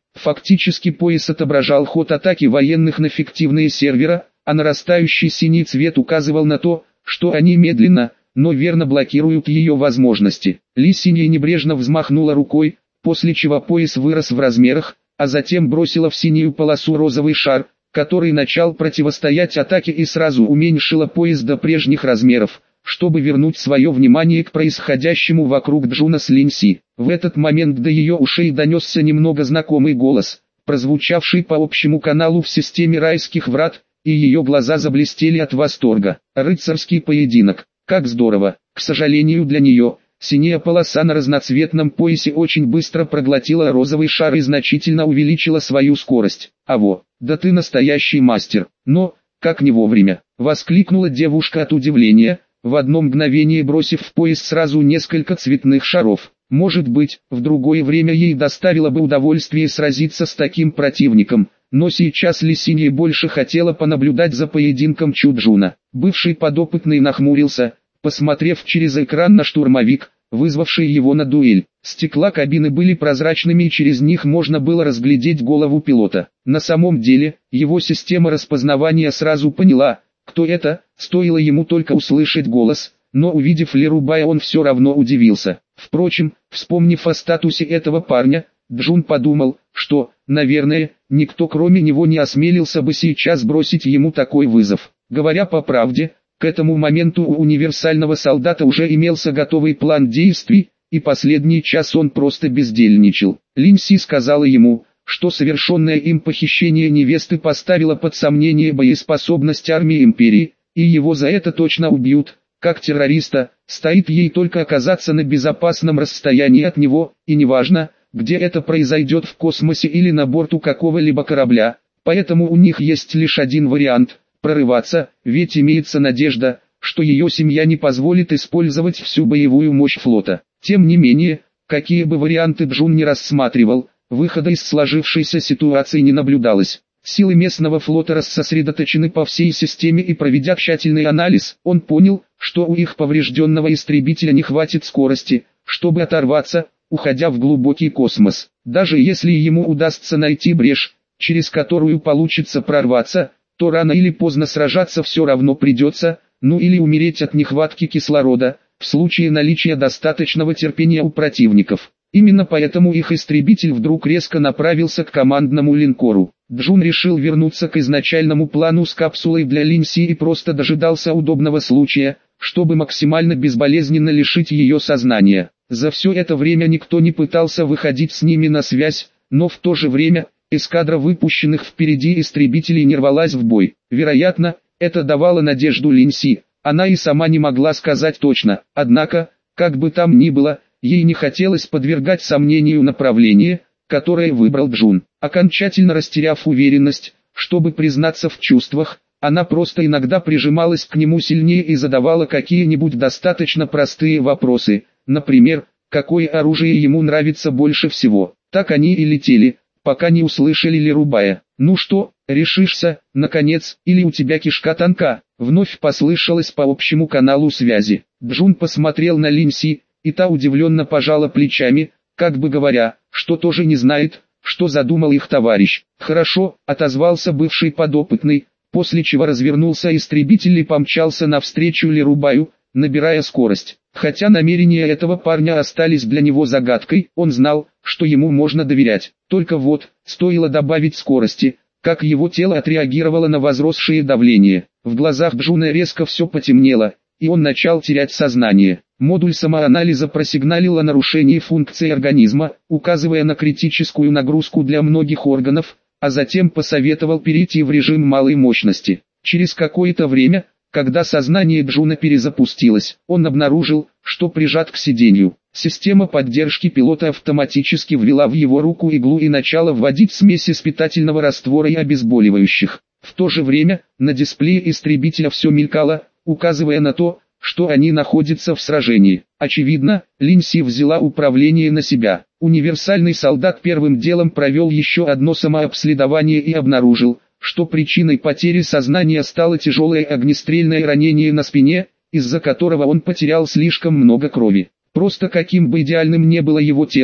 Фактически пояс отображал ход атаки военных на фиктивные сервера, а нарастающий синий цвет указывал на то, что они медленно, но верно блокируют ее возможности. Ли Синья небрежно взмахнула рукой, после чего пояс вырос в размерах, а затем бросила в синюю полосу розовый шар, который начал противостоять атаке и сразу уменьшила пояс до прежних размеров, чтобы вернуть свое внимание к происходящему вокруг Джуна с Линси. В этот момент до ее ушей донесся немного знакомый голос, прозвучавший по общему каналу в системе райских врат, и ее глаза заблестели от восторга. Рыцарский поединок. Как здорово! К сожалению для нее, синяя полоса на разноцветном поясе очень быстро проглотила розовый шар и значительно увеличила свою скорость. «Аво, да ты настоящий мастер!» «Но, как не вовремя!» — воскликнула девушка от удивления, в одно мгновение бросив в пояс сразу несколько цветных шаров. Может быть, в другое время ей доставило бы удовольствие сразиться с таким противником, но сейчас Ли Синья больше хотела понаблюдать за поединком Чуджуна. Бывший подопытный нахмурился, посмотрев через экран на штурмовик, вызвавший его на дуэль. Стекла кабины были прозрачными и через них можно было разглядеть голову пилота. На самом деле, его система распознавания сразу поняла, кто это, стоило ему только услышать голос, но увидев Ли Рубая он все равно удивился. Впрочем, вспомнив о статусе этого парня, Джун подумал, что, наверное, никто кроме него не осмелился бы сейчас бросить ему такой вызов. Говоря по правде, к этому моменту у универсального солдата уже имелся готовый план действий, и последний час он просто бездельничал. Линси сказала ему, что совершенное им похищение невесты поставило под сомнение боеспособность армии империи, и его за это точно убьют, как террориста. Стоит ей только оказаться на безопасном расстоянии от него, и неважно, где это произойдет, в космосе или на борту какого-либо корабля, поэтому у них есть лишь один вариант – прорываться, ведь имеется надежда, что ее семья не позволит использовать всю боевую мощь флота. Тем не менее, какие бы варианты Джун не рассматривал, выхода из сложившейся ситуации не наблюдалось. Силы местного флота рассосредоточены по всей системе, и проведя тщательный анализ, он понял, что у их поврежденного истребителя не хватит скорости, чтобы оторваться, уходя в глубокий космос. Даже если ему удастся найти брешь, через которую получится прорваться, то рано или поздно сражаться все равно придется, ну или умереть от нехватки кислорода, в случае наличия достаточного терпения у противников. Именно поэтому их истребитель вдруг резко направился к командному линкору. Джун решил вернуться к изначальному плану с капсулой для Линси и просто дожидался удобного случая, чтобы максимально безболезненно лишить ее сознания. За все это время никто не пытался выходить с ними на связь, но в то же время, эскадра выпущенных впереди истребителей не рвалась в бой. Вероятно, это давало надежду Линси, она и сама не могла сказать точно, однако, как бы там ни было, ей не хотелось подвергать сомнению направление, которое выбрал Джун. Окончательно растеряв уверенность, чтобы признаться в чувствах, она просто иногда прижималась к нему сильнее и задавала какие-нибудь достаточно простые вопросы, например, какое оружие ему нравится больше всего. Так они и летели, пока не услышали Ли Рубая. «Ну что, решишься, наконец, или у тебя кишка тонка?» Вновь послышалось по общему каналу связи. Джун посмотрел на Линси, и та удивленно пожала плечами, как бы говоря, что тоже не знает, что задумал их товарищ. «Хорошо», — отозвался бывший подопытный, после чего развернулся истребитель и помчался навстречу Ли Рубаю, набирая скорость. Хотя намерения этого парня остались для него загадкой, он знал, что ему можно доверять. Только вот, стоило добавить скорости, как его тело отреагировало на возросшее давление. В глазах Джуна резко все потемнело, и он начал терять сознание. Модуль самоанализа просигналил о нарушении функций организма, указывая на критическую нагрузку для многих органов, а затем посоветовал перейти в режим малой мощности. Через какое-то время, когда сознание Джуна перезапустилось, он обнаружил, что прижат к сиденью. Система поддержки пилота автоматически ввела в его руку иглу и начала вводить смеси из питательного раствора и обезболивающих. В то же время, на дисплее истребителя все мелькало, указывая на то, что они находятся в сражении. Очевидно, Линси взяла управление на себя. Универсальный солдат первым делом провел еще одно самообследование и обнаружил, что причиной потери сознания стало тяжелое огнестрельное ранение на спине, из-за которого он потерял слишком много крови. Просто каким бы идеальным не было его тело,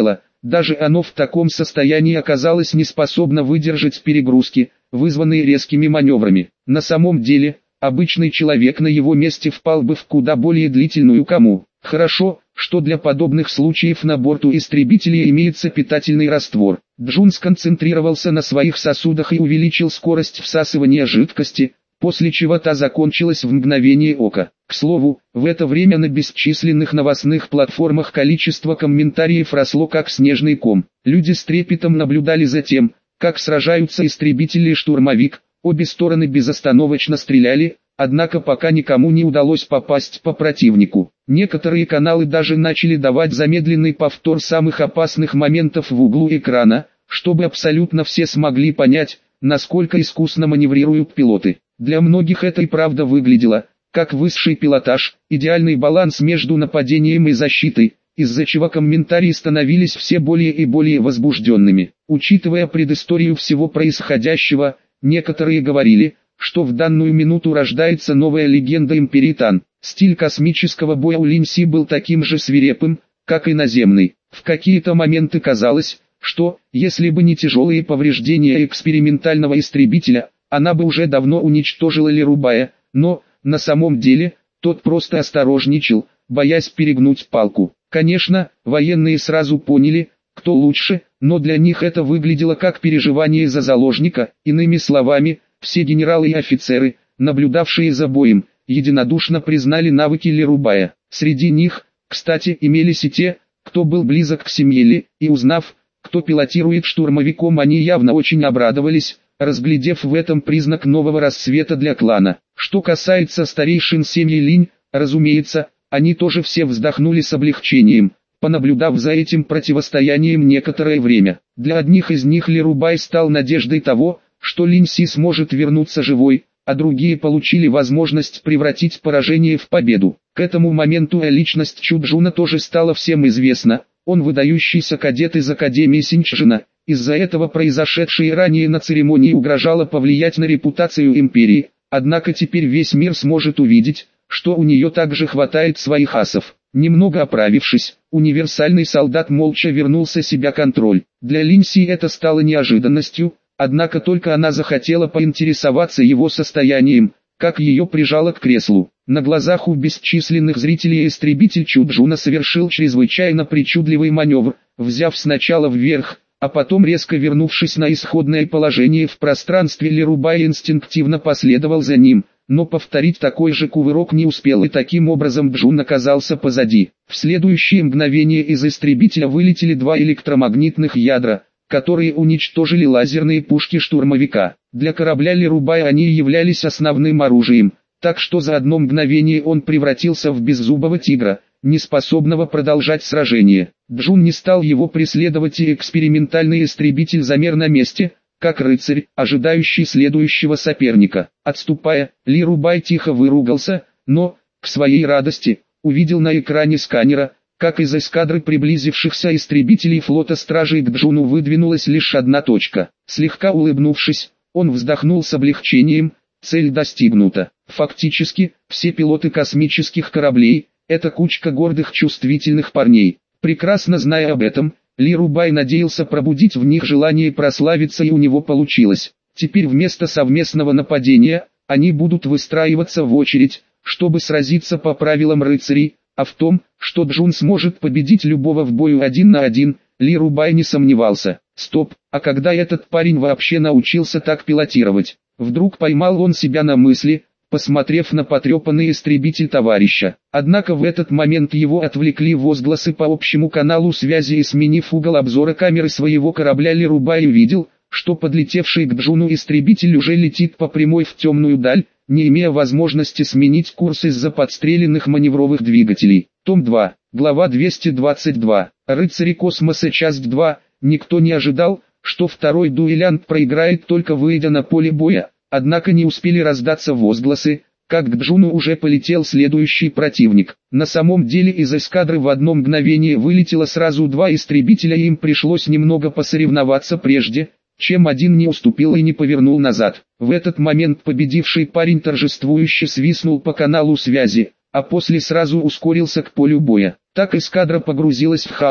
Даже оно в таком состоянии оказалось не способно выдержать перегрузки, вызванные резкими маневрами. На самом деле, обычный человек на его месте впал бы в куда более длительную кому. Хорошо, что для подобных случаев на борту истребителя имеется питательный раствор. Джун сконцентрировался на своих сосудах и увеличил скорость всасывания жидкости, после чего та закончилась в мгновение ока. К слову, в это время на бесчисленных новостных платформах количество комментариев росло как снежный ком. Люди с трепетом наблюдали за тем, как сражаются истребители и штурмовик, обе стороны безостановочно стреляли, однако пока никому не удалось попасть по противнику. Некоторые каналы даже начали давать замедленный повтор самых опасных моментов в углу экрана, чтобы абсолютно все смогли понять, насколько искусно маневрируют пилоты. Для многих это и правда выглядело, как высший пилотаж, идеальный баланс между нападением и защитой, из-за чего комментарии становились все более и более возбужденными. Учитывая предысторию всего происходящего, некоторые говорили, что в данную минуту рождается новая легенда Империтан. Стиль космического боя у Линси был таким же свирепым, как и наземный. В какие-то моменты казалось, что, если бы не тяжелые повреждения экспериментального истребителя, она бы уже давно уничтожила Лерубая, но, на самом деле, тот просто осторожничал, боясь перегнуть палку. Конечно, военные сразу поняли, кто лучше, но для них это выглядело как переживание за заложника. Иными словами, все генералы и офицеры, наблюдавшие за боем, единодушно признали навыки Лерубая. Среди них, кстати, имелись и те, кто был близок к семье Ли, и узнав, кто пилотирует штурмовиком, они явно очень обрадовались, разглядев в этом признак нового рассвета для клана. Что касается старейшин семьи Линь, разумеется, они тоже все вздохнули с облегчением, понаблюдав за этим противостоянием некоторое время. Для одних из них Лерубай стал надеждой того, что Линь Си сможет вернуться живой, а другие получили возможность превратить поражение в победу. К этому моменту личность Чуджуна тоже стала всем известна. Он выдающийся кадет из Академии Синьчжина. Из-за этого произошедшее ранее на церемонии угрожало повлиять на репутацию империи, однако теперь весь мир сможет увидеть, что у нее также хватает своих асов. Немного оправившись, универсальный солдат молча вернулся себя контроль. Для Линси это стало неожиданностью, однако только она захотела поинтересоваться его состоянием, как ее прижало к креслу. На глазах у бесчисленных зрителей истребитель Чуджуна совершил чрезвычайно причудливый маневр, взяв сначала вверх, а потом резко вернувшись на исходное положение в пространстве. Лерубай инстинктивно последовал за ним, но повторить такой же кувырок не успел, и таким образом Джун оказался позади. В следующее мгновение из истребителя вылетели два электромагнитных ядра, которые уничтожили лазерные пушки штурмовика. Для корабля Лерубая они являлись основным оружием, так что за одно мгновение он превратился в беззубого тигра, неспособного продолжать сражение. Джун не стал его преследовать, и экспериментальный истребитель замер на месте, как рыцарь, ожидающий следующего соперника. Отступая, Лерубай тихо выругался, но, к своей радости, увидел на экране сканера, как из эскадры приблизившихся истребителей флота стражей к Джуну выдвинулась лишь одна точка. Слегка улыбнувшись, он вздохнул с облегчением, цель достигнута. Фактически, все пилоты космических кораблей – это кучка гордых чувствительных парней. Прекрасно зная об этом, Лерубай надеялся пробудить в них желание прославиться, и у него получилось. Теперь вместо совместного нападения, они будут выстраиваться в очередь, чтобы сразиться по правилам рыцарей, а в том, что Джун сможет победить любого в бою один на один, Лерубай не сомневался. Стоп, а когда этот парень вообще научился так пилотировать? Вдруг поймал он себя на мысли, посмотрев на потрепанный истребитель товарища. Однако в этот момент его отвлекли возгласы по общему каналу связи, и сменив угол обзора камеры своего корабля, Лерубай увидел, что подлетевший к Джуну истребитель уже летит по прямой в темную даль, не имея возможности сменить курс из-за подстреленных маневровых двигателей. Том два, глава двести двадцать два. Рыцари космоса, часть два. Никто не ожидал, что второй дуэлянт проиграет, только выйдя на поле боя. Однако не успели раздаться возгласы, как к Джуну уже полетел следующий противник. На самом деле из эскадры в одно мгновение вылетело сразу два истребителя, и им пришлось немного посоревноваться прежде, чем один не уступил и не повернул назад. В этот момент победивший парень торжествующе свистнул по каналу связи, а после сразу ускорился к полю боя. Так эскадра погрузилась в хаос,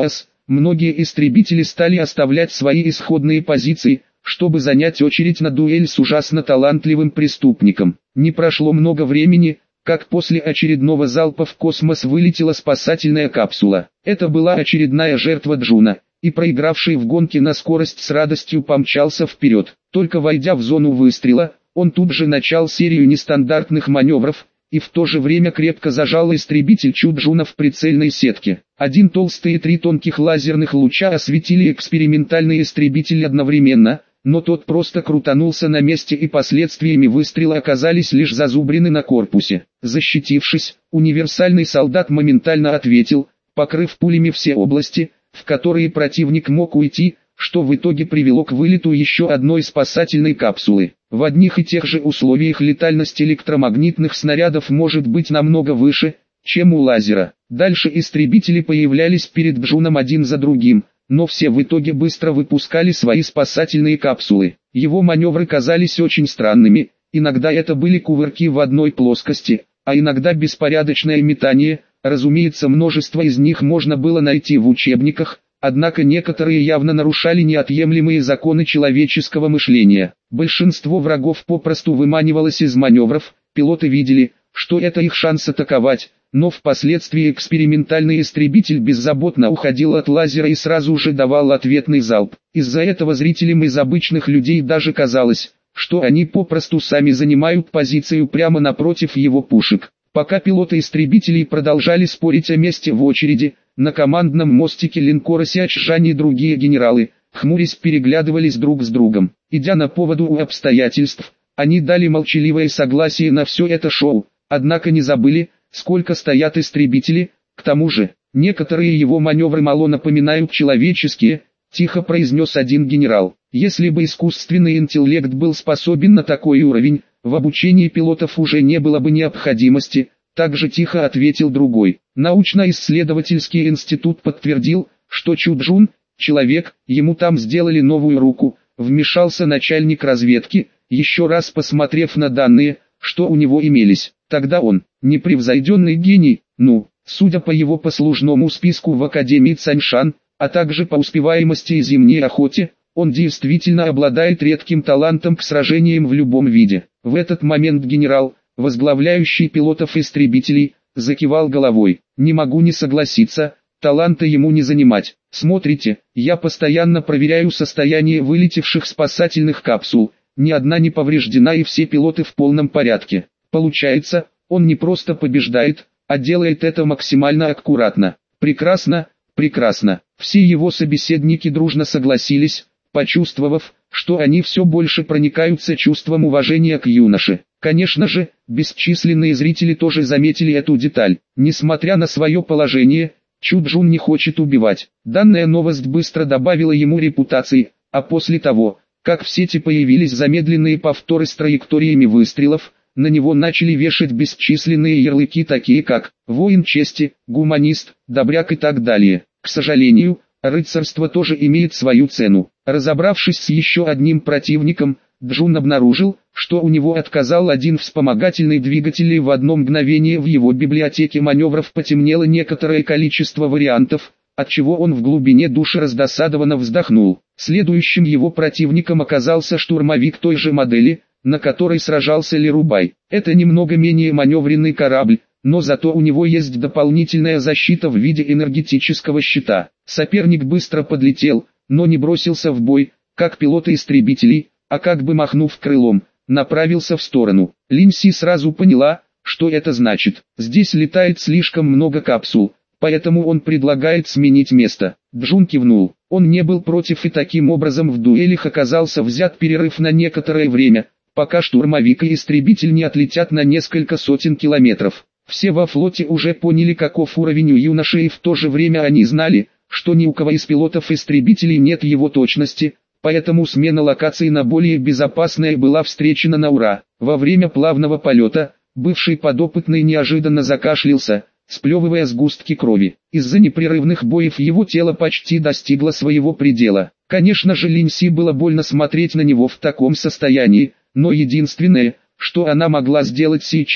многие истребители стали оставлять свои исходные позиции, чтобы занять очередь на дуэль с ужасно талантливым преступником. Не прошло много времени, как после очередного залпа в космос вылетела спасательная капсула. Это была очередная жертва Джуна, и проигравший в гонке на скорость с радостью помчался вперед. Только войдя в зону выстрела, он тут же начал серию нестандартных маневров, и в то же время крепко зажал истребитель Чуджуна в прицельной сетке. Один толстый и три тонких лазерных луча осветили экспериментальный истребитель одновременно, но тот просто крутанулся на месте, и последствиями выстрела оказались лишь зазубрины на корпусе. Защитившись, универсальный солдат моментально ответил, покрыв пулями все области, в которые противник мог уйти, что в итоге привело к вылету еще одной спасательной капсулы. В одних и тех же условиях летальность электромагнитных снарядов может быть намного выше, чем у лазера. Дальше истребители появлялись перед Джуном один за другим, но все в итоге быстро выпускали свои спасательные капсулы. Его маневры казались очень странными, иногда это были кувырки в одной плоскости, а иногда беспорядочное метание. Разумеется, множество из них можно было найти в учебниках, однако некоторые явно нарушали неотъемлемые законы человеческого мышления. Большинство врагов попросту выманивалось из маневров, пилоты видели, что это их шанс атаковать, но впоследствии экспериментальный истребитель беззаботно уходил от лазера и сразу же давал ответный залп. Из-за этого зрителям из обычных людей даже казалось, что они попросту сами занимают позицию прямо напротив его пушек. Пока пилоты истребителей продолжали спорить о месте в очереди, на командном мостике линкора Сяч-Жань и другие генералы, хмурясь, переглядывались друг с другом. Идя на поводу у обстоятельств, они дали молчаливое согласие на все это шоу, однако не забыли, сколько стоят истребители. К тому же, некоторые его маневры мало напоминают человеческие, тихо произнес один генерал. Если бы искусственный интеллект был способен на такой уровень, в обучении пилотов уже не было бы необходимости, также тихо ответил другой. Научно-исследовательский институт подтвердил, что Чуджун – человек, ему там сделали новую руку, вмешался начальник разведки, еще раз посмотрев на данные, что у него имелись. Тогда он, непревзойденный гений, ну, судя по его послужному списку в Академии Цаньшан, а также по успеваемости и зимней охоте, он действительно обладает редким талантом к сражениям в любом виде. В этот момент генерал, возглавляющий пилотов-истребителей, закивал головой. Не могу не согласиться, таланта ему не занимать. Смотрите, я постоянно проверяю состояние вылетевших спасательных капсул, ни одна не повреждена и все пилоты в полном порядке. Получается, он не просто побеждает, а делает это максимально аккуратно. Прекрасно, прекрасно. Все его собеседники дружно согласились, почувствовав, что они все больше проникаются чувством уважения к юноше. Конечно же, бесчисленные зрители тоже заметили эту деталь. Несмотря на свое положение, Чуджун не хочет убивать. Данная новость быстро добавила ему репутации, а после того, как в сети появились замедленные повторы с траекториями выстрелов, на него начали вешать бесчисленные ярлыки, такие как «воин чести», «гуманист», «добряк» и так далее. К сожалению, рыцарство тоже имеет свою цену. Разобравшись с еще одним противником, Джун обнаружил, что у него отказал один вспомогательный двигатель, и в одно мгновение в его библиотеке маневров потемнело некоторое количество вариантов, отчего он в глубине души раздосадованно вздохнул. Следующим его противником оказался штурмовик той же модели, на которой сражался Лирубай. Это немного менее маневренный корабль, но зато у него есть дополнительная защита в виде энергетического щита. Соперник быстро подлетел, но не бросился в бой, как пилоты истребителей, а как бы махнув крылом, направился в сторону. Линси сразу поняла, что это значит. Здесь летает слишком много капсул, поэтому он предлагает сменить место. Джун кивнул. Он не был против, и таким образом в дуэлях оказался взят перерыв на некоторое время, пока штурмовик и истребитель не отлетят на несколько сотен километров. Все во флоте уже поняли, каков уровень у юноши, и в то же время они знали, что ни у кого из пилотов-истребителей нет его точности, поэтому смена локации на более безопасная была встречена на ура. Во время плавного полета, бывший подопытный неожиданно закашлялся, сплевывая сгустки крови. Из-за непрерывных боев его тело почти достигло своего предела. Конечно же, Линси было больно смотреть на него в таком состоянии, но единственное, что она могла сделать сейчас,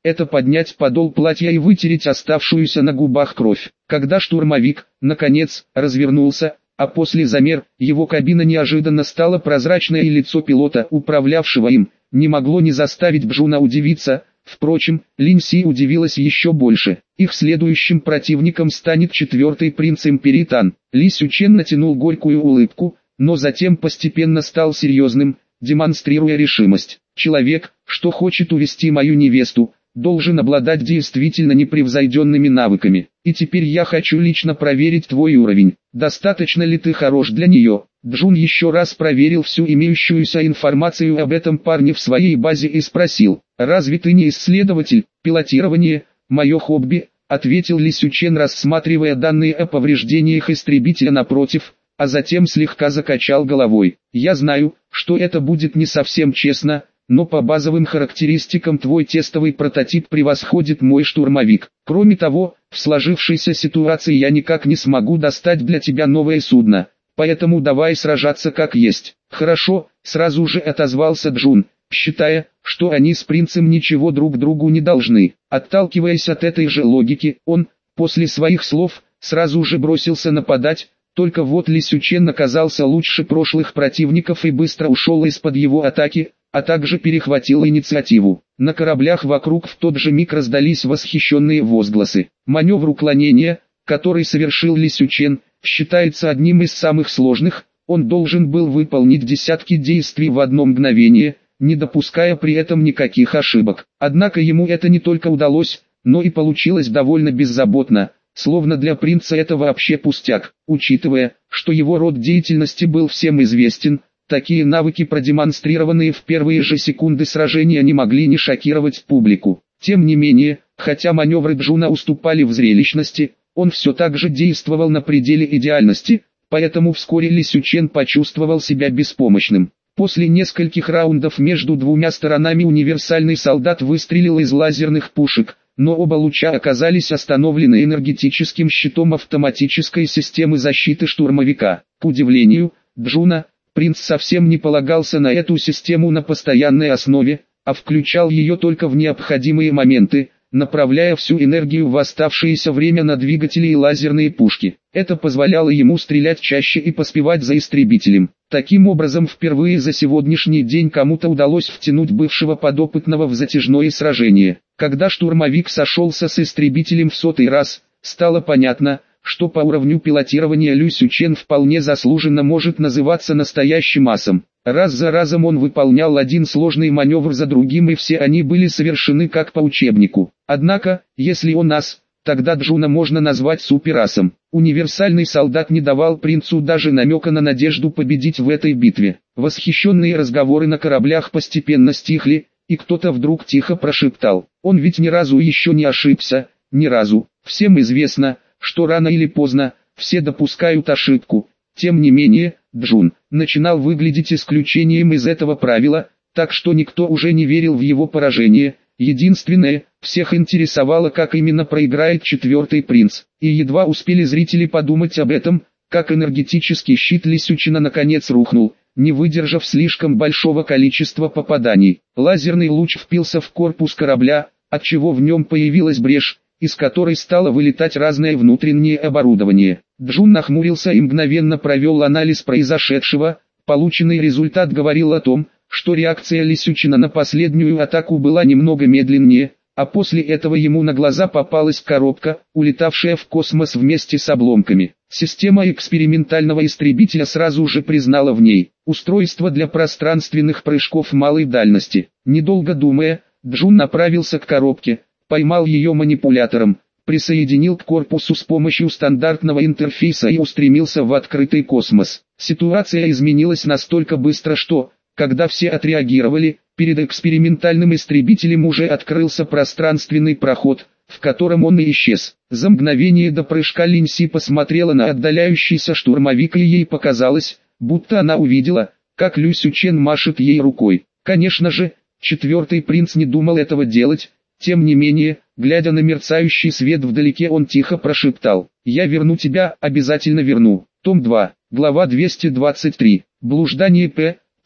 это поднять подол платья и вытереть оставшуюся на губах кровь. Когда штурмовик, наконец, развернулся, а после замер, его кабина неожиданно стала прозрачной и лицо пилота, управлявшего им, не могло не заставить Джуна удивиться. Впрочем, Линси удивилась еще больше. Их следующим противником станет четвертый принц Империи Тан. Ли Сючен натянул горькую улыбку, но затем постепенно стал серьезным, демонстрируя решимость. Человек, что хочет увести мою невесту, должен обладать действительно непревзойденными навыками. И теперь я хочу лично проверить твой уровень. Достаточно ли ты хорош для нее? Джун еще раз проверил всю имеющуюся информацию об этом парне в своей базе и спросил: «Разве ты не исследователь? Пилотирование – мое хобби», – ответил Ли Сючен, рассматривая данные о повреждениях истребителя напротив, а затем слегка закачал головой. «Я знаю, что это будет не совсем честно, но по базовым характеристикам твой тестовый прототип превосходит мой штурмовик. Кроме того, в сложившейся ситуации я никак не смогу достать для тебя новое судно, поэтому давай сражаться как есть». «Хорошо», — сразу же отозвался Джун, считая, что они с принцем ничего друг другу не должны. Отталкиваясь от этой же логики, он, после своих слов, сразу же бросился нападать, только вот Ли Сючен оказался лучше прошлых противников и быстро ушел из-под его атаки, а также перехватил инициативу. На кораблях вокруг в тот же миг раздались восхищенные возгласы. Маневр уклонения, который совершил Ли Сючен, считается одним из самых сложных. Он должен был выполнить десятки действий в одно мгновение, не допуская при этом никаких ошибок. Однако ему это не только удалось, но и получилось довольно беззаботно, словно для принца это вообще пустяк. Учитывая, что его род деятельности был всем известен, такие навыки, продемонстрированные в первые же секунды сражения, не могли не шокировать публику. Тем не менее, хотя маневры Джуна уступали в зрелищности, он все так же действовал на пределе идеальности, поэтому вскоре Ли Сючен почувствовал себя беспомощным. После нескольких раундов между двумя сторонами универсальный солдат выстрелил из лазерных пушек, но оба луча оказались остановлены энергетическим щитом автоматической системы защиты штурмовика. К удивлению Джуна, принц совсем не полагался на эту систему на постоянной основе, а включал ее только в необходимые моменты, направляя всю энергию в оставшееся время на двигатели и лазерные пушки. Это позволяло ему стрелять чаще и поспевать за истребителем. Таким образом, впервые за сегодняшний день кому-то удалось втянуть бывшего подопытного в затяжное сражение. Когда штурмовик сошелся с истребителем в сотый раз, стало понятно, что по уровню пилотирования Ли Сючен вполне заслуженно может называться настоящим асом. Раз за разом он выполнял один сложный маневр за другим, и все они были совершены как по учебнику. Однако, если он ас, тогда Джуна можно назвать суперасом. Универсальный солдат не давал принцу даже намека на надежду победить в этой битве. Восхищенные разговоры на кораблях постепенно стихли, и кто-то вдруг тихо прошептал: «Он ведь ни разу еще не ошибся, ни разу». Всем известно, что рано или поздно все допускают ошибку. Тем не менее, Джун начинал выглядеть исключением из этого правила, так что никто уже не верил в его поражение. Единственное, всех интересовало, как именно проиграет четвертый принц. И едва успели зрители подумать об этом, как энергетический щит Ли Сючена наконец рухнул, не выдержав слишком большого количества попаданий. Лазерный луч впился в корпус корабля, отчего в нем появилась брешь, из которой стало вылетать разное внутреннее оборудование. Джун нахмурился и мгновенно провел анализ произошедшего. Полученный результат говорил о том, что реакция Ли Сючена на последнюю атаку была немного медленнее, а после этого ему на глаза попалась коробка, улетавшая в космос вместе с обломками. Система экспериментального истребителя сразу же признала в ней устройство для пространственных прыжков малой дальности. Недолго думая, Джун направился к коробке, поймал ее манипулятором, присоединил к корпусу с помощью стандартного интерфейса и устремился в открытый космос. Ситуация изменилась настолько быстро, что, когда все отреагировали, перед экспериментальным истребителем уже открылся пространственный проход, в котором он и исчез. За мгновение до прыжка Линси посмотрела на отдаляющийся штурмовик, и ей показалось, будто она увидела, как Ли Сючен машет ей рукой. Конечно же, четвертый принц не думал этого делать. Тем не менее, глядя на мерцающий свет вдалеке, он тихо прошептал: «Я верну тебя, обязательно верну». Том два, глава двести двадцать три. Блуждание П. П.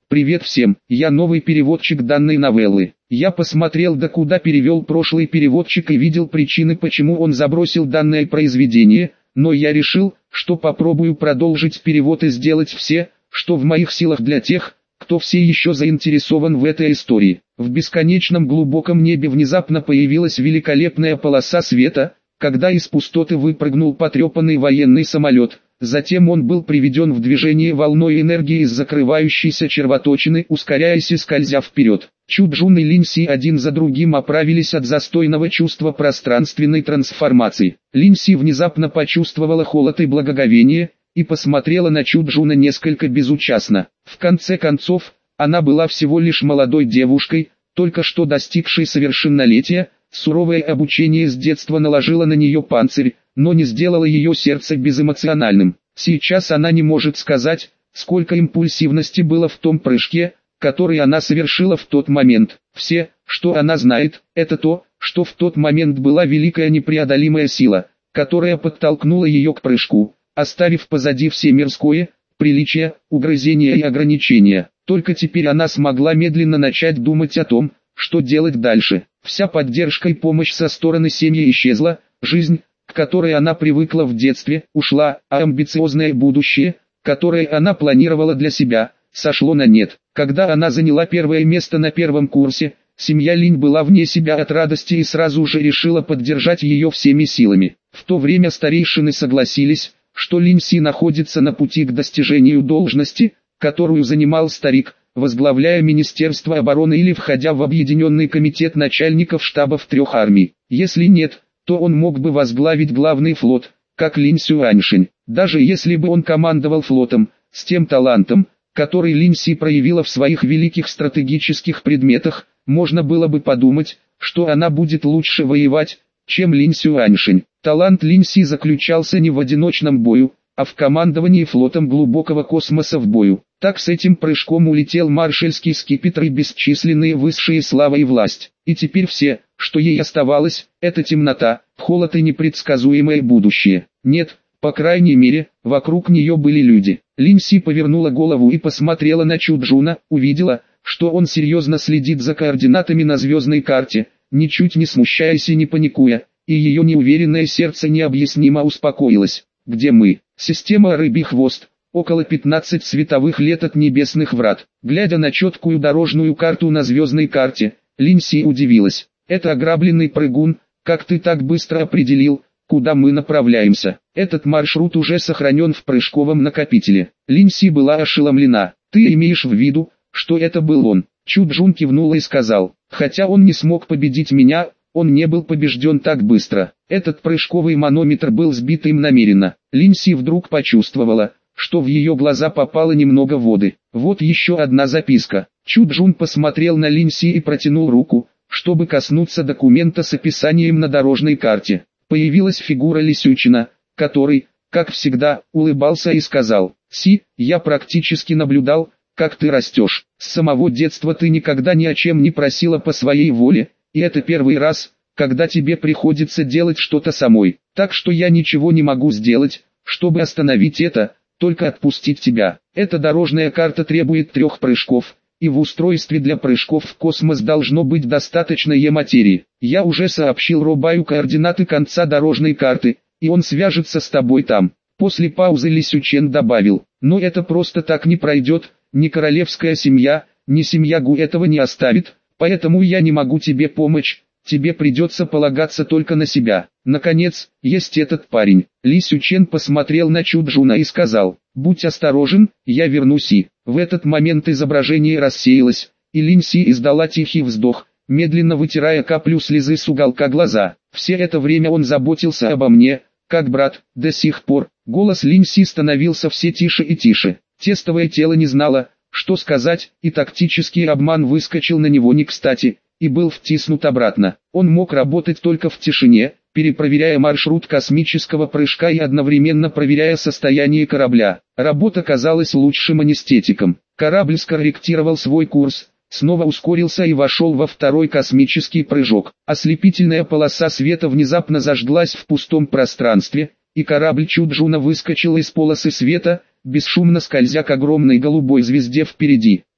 Привет всем, я новый переводчик данной новеллы. Я посмотрел, до куда перевел прошлый переводчик и видел причины, почему он забросил данное произведение, но я решил, что попробую продолжить перевод и сделать все, что в моих силах для тех, кто все еще заинтересован в этой истории. В бесконечном глубоком небе внезапно появилась великолепная полоса света, когда из пустоты выпрыгнул потрепанный военный самолет. Затем он был приведен в движение волной энергии из закрывающейся червоточины, ускоряясь и скользя вперед. Чуджун и Линси один за другим оправились от застойного чувства пространственной трансформации. Линси внезапно почувствовала холод и благоговение, и посмотрела на Чуджуна несколько безучастно. В конце концов, она была всего лишь молодой девушкой, только что достигшей совершеннолетия. Суровое обучение с детства наложило на нее панцирь, но не сделало ее сердце безэмоциональным. Сейчас она не может сказать, сколько импульсивности было в том прыжке, который она совершила в тот момент. Все, что она знает, это то, что в тот момент была великая непреодолимая сила, которая подтолкнула ее к прыжку, оставив позади все мирское, приличие, угрызения и ограничения. Только теперь она смогла медленно начать думать о том, что делать дальше. Вся поддержка и помощь со стороны семьи исчезла, жизнь, к которой она привыкла в детстве, ушла, а амбициозное будущее, которое она планировала для себя, сошло на нет. Когда она заняла первое место на первом курсе, семья Линь была вне себя от радости и сразу же решила поддержать ее всеми силами. В то время старейшины согласились, что Линь Си находится на пути к достижению должности, которую занимал старик, возглавляя Министерство обороны или входя в Объединенный комитет начальников штабов трех армий. Если нет, то он мог бы возглавить главный флот, как Линь Сюаньшень. Даже если бы он командовал флотом, с тем талантом, который Линь Си проявила в своих великих стратегических предметах, можно было бы подумать, что она будет лучше воевать, чем Линь Сюаньшень. Талант Линь Си заключался не в одиночном бою, а в командовании флотом глубокого космоса в бою. Так с этим прыжком улетел маршальский скипетр и бесчисленные высшие слава и власть. И теперь все, что ей оставалось, это темнота, холод и непредсказуемое будущее. Нет, по крайней мере, вокруг нее были люди. Линь Си повернула голову и посмотрела на Чуджуна, увидела, что он серьезно следит за координатами на звездной карте, ничуть не смущаясь и не паникуя, и ее неуверенное сердце необъяснимо успокоилось. Где мы? Система Рыбий Хвост. Около пятнадцати световых лет от небесных врат. Глядя на четкую дорожную карту на звездной карте, Линь Си удивилась. Это ограбленный прыгун, как ты так быстро определил, куда мы направляемся? Этот маршрут уже сохранен в прыжковом накопителе. Линь Си была ошеломлена. Ты имеешь в виду, что это был он? Чуджун кивнул и сказал, хотя он не смог победить меня, он не был побежден так быстро. Этот прыжковый манометр был сбит им намеренно. Линь Си вдруг почувствовала, что в ее глаза попало немного воды. Вот еще одна записка. Чуджун посмотрел на Линь Си и протянул руку, чтобы коснуться документа с описанием на дорожной карте. Появилась фигура Лисючина, который, как всегда, улыбался и сказал, «Си, я практически наблюдал, как ты растешь. С самого детства ты никогда ни о чем не просила по своей воле, и это первый раз, когда тебе приходится делать что-то самой. Так что я ничего не могу сделать, чтобы остановить это, только отпустить тебя. Эта дорожная карта требует трех прыжков, и в устройстве для прыжков в космос должно быть достаточно Е-материи. Я уже сообщил Робаю координаты конца дорожной карты, и он свяжется с тобой там». После паузы Ли Сючен добавил, «Но это просто так не пройдет, ни королевская семья, ни семья Гу этого не оставит, поэтому я не могу тебе помочь, тебе придется полагаться только на себя». Наконец, есть этот парень. Ли Сючен посмотрел на Чуджуна и сказал, «Будь осторожен, я вернусь». И в этот момент изображение рассеялось, и Линь Си издала тихий вздох, медленно вытирая каплю слезы с уголка глаза. Все это время он заботился обо мне, как брат, до сих пор. Голос Линь Си становился все тише и тише. Тестовое тело не знало, что сказать, и тактический обман выскочил на него не кстати, и был втиснут обратно. Он мог работать только в тишине, перепроверяя маршрут космического прыжка и одновременно проверяя состояние корабля. Работа казалась лучшим анестетиком. Корабль скорректировал свой курс, снова ускорился и вошел во второй космический прыжок. Ослепительная полоса света внезапно зажглась в пустом пространстве, и корабль Чуджуна выскочил из полосы света, бесшумно скользя к огромной голубой звезде впереди.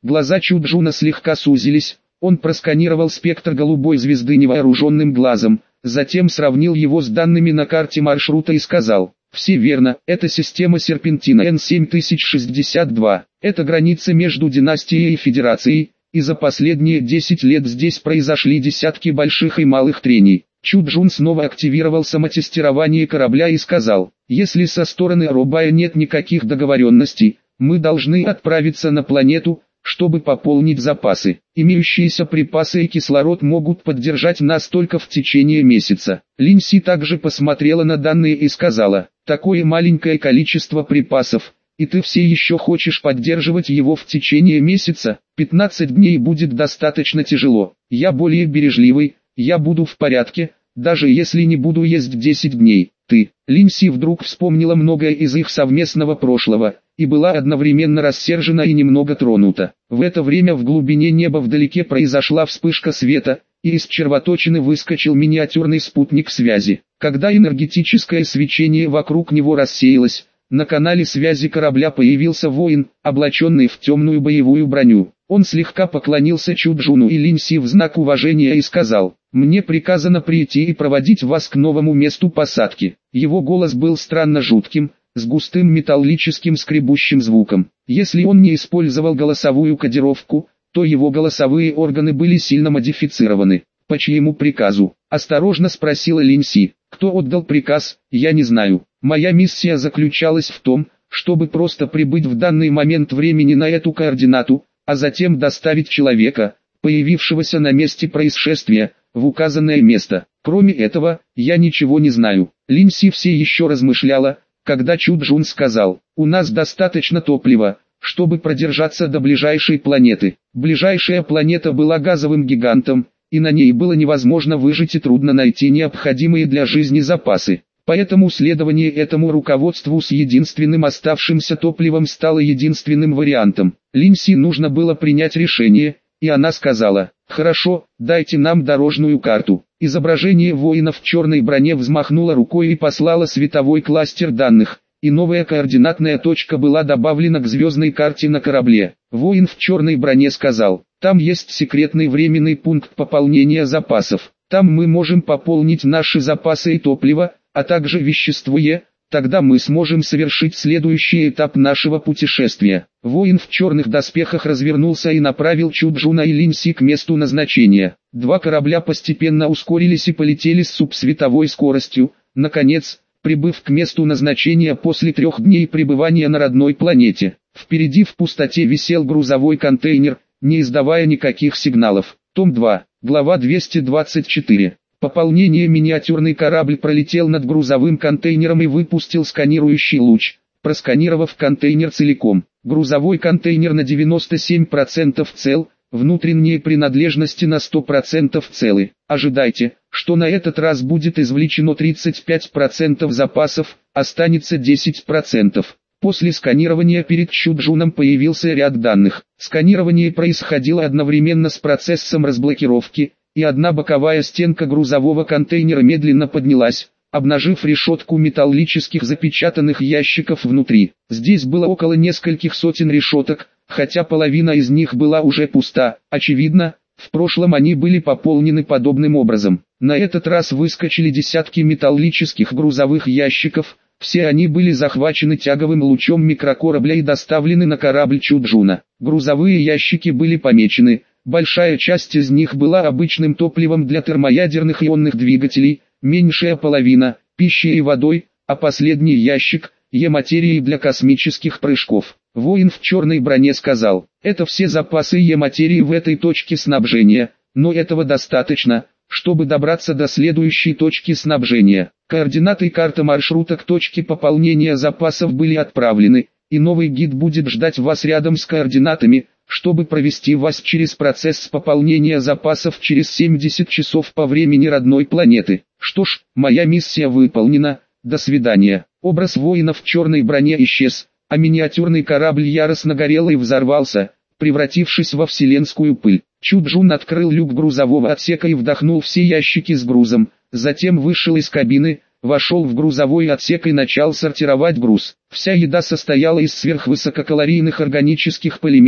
Глаза Чуджуна слегка сузились, он просканировал спектр голубой звезды невооруженным глазом, затем сравнил его с данными на карте маршрута и сказал: «Все верно, это система серпентина Н семь тысяч шестьдесят два. Это граница между династией и федерацией, и за последние десять лет здесь произошли десятки больших и малых трений». Чуджун снова активировал самотестирование корабля и сказал: «Если со стороны Робая нет никаких договоренностей, мы должны отправиться на планету, чтобы пополнить запасы. Имеющиеся припасы и кислород могут поддержать нас только в течение месяца». Линси также посмотрела на данные и сказала: «Такое маленькое количество припасов, и ты все еще хочешь поддерживать его в течение месяца? пятнадцать дней будет достаточно тяжело. Я более бережливый, я буду в порядке, даже если не буду есть десять дней. Ты». Линси вдруг вспомнила многое из их совместного прошлого, и была одновременно рассержена и немного тронута. В это время в глубине неба вдалеке произошла вспышка света, и из червоточины выскочил миниатюрный спутник связи. Когда энергетическое свечение вокруг него рассеялось, на канале связи корабля появился воин, облаченный в темную боевую броню. Он слегка поклонился Чуджуну и Линси в знак уважения и сказал: «Мне приказано прийти и проводить вас к новому месту посадки». Его голос был странно жутким, с густым металлическим скребущим звуком. Если он не использовал голосовую кодировку, то его голосовые органы были сильно модифицированы. «По чьему приказу?» – осторожно спросила Линси. «Кто отдал приказ, я не знаю. Моя миссия заключалась в том, чтобы просто прибыть в данный момент времени на эту координату, а затем доставить человека, появившегося на месте происшествия, в указанное место. Кроме этого, я ничего не знаю». Линси все еще размышляла, когда Чуджун сказал: «У нас достаточно топлива, чтобы продержаться до ближайшей планеты». Ближайшая планета была газовым гигантом, и на ней было невозможно выжить и трудно найти необходимые для жизни запасы. Поэтому следование этому руководству с единственным оставшимся топливом стало единственным вариантом. Линси нужно было принять решение, и она сказала: «Хорошо, дайте нам дорожную карту». Изображение воина в черной броне взмахнуло рукой и послало световой кластер данных, и новая координатная точка была добавлена к звездной карте на корабле. Воин в черной броне сказал: «Там есть секретный временный пункт пополнения запасов. Там мы можем пополнить наши запасы и топлива, а также вещество Е, тогда мы сможем совершить следующий этап нашего путешествия». Воин в черных доспехах развернулся и направил Чуджуна и Линси к месту назначения. Два корабля постепенно ускорились и полетели с субсветовой скоростью. Наконец, прибыв к месту назначения после трех дней пребывания на родной планете, впереди в пустоте висел грузовой контейнер, не издавая никаких сигналов. Том два, глава двести двадцать четыре. Пополнение. Миниатюрный корабль пролетел над грузовым контейнером и выпустил сканирующий луч, просканировав контейнер целиком. Грузовой контейнер на девяносто семь процентов цел, внутренние принадлежности на сто процентов целы. Ожидайте, что на этот раз будет извлечено тридцать пять процентов запасов, останется десять процентов. После сканирования перед Чуджуном появился ряд данных. Сканирование происходило одновременно с процессом разблокировки, и одна боковая стенка грузового контейнера медленно поднялась, обнажив решетку металлических запечатанных ящиков внутри. Здесь было около нескольких сотен решеток, хотя половина из них была уже пуста. Очевидно, в прошлом они были пополнены подобным образом. На этот раз выскочили десятки металлических грузовых ящиков, все они были захвачены тяговым лучом микрокорабля и доставлены на корабль Чуджуна. Грузовые ящики были помечены, большая часть из них была обычным топливом для термоядерных ионных двигателей, меньшая половина – пищей и водой, а последний ящик – Е-материей для космических прыжков. Воин в черной броне сказал: «Это все запасы Е-материи в этой точке снабжения, но этого достаточно, чтобы добраться до следующей точки снабжения». Координаты и карта маршрута к точке пополнения запасов были отправлены, и новый гид будет ждать вас рядом с координатами, чтобы провести вас через процесс пополнения запасов через семьдесят часов по времени родной планеты. Что ж, моя миссия выполнена, до свидания. Образ воина в черной броне исчез, а миниатюрный корабль яростно горел и взорвался, превратившись во вселенскую пыль. Чуджун открыл люк грузового отсека и вдохнул все ящики с грузом, затем вышел из кабины, вошел в грузовой отсек и начал сортировать груз. Вся еда состояла из сверхвысококалорийных органических полимеров,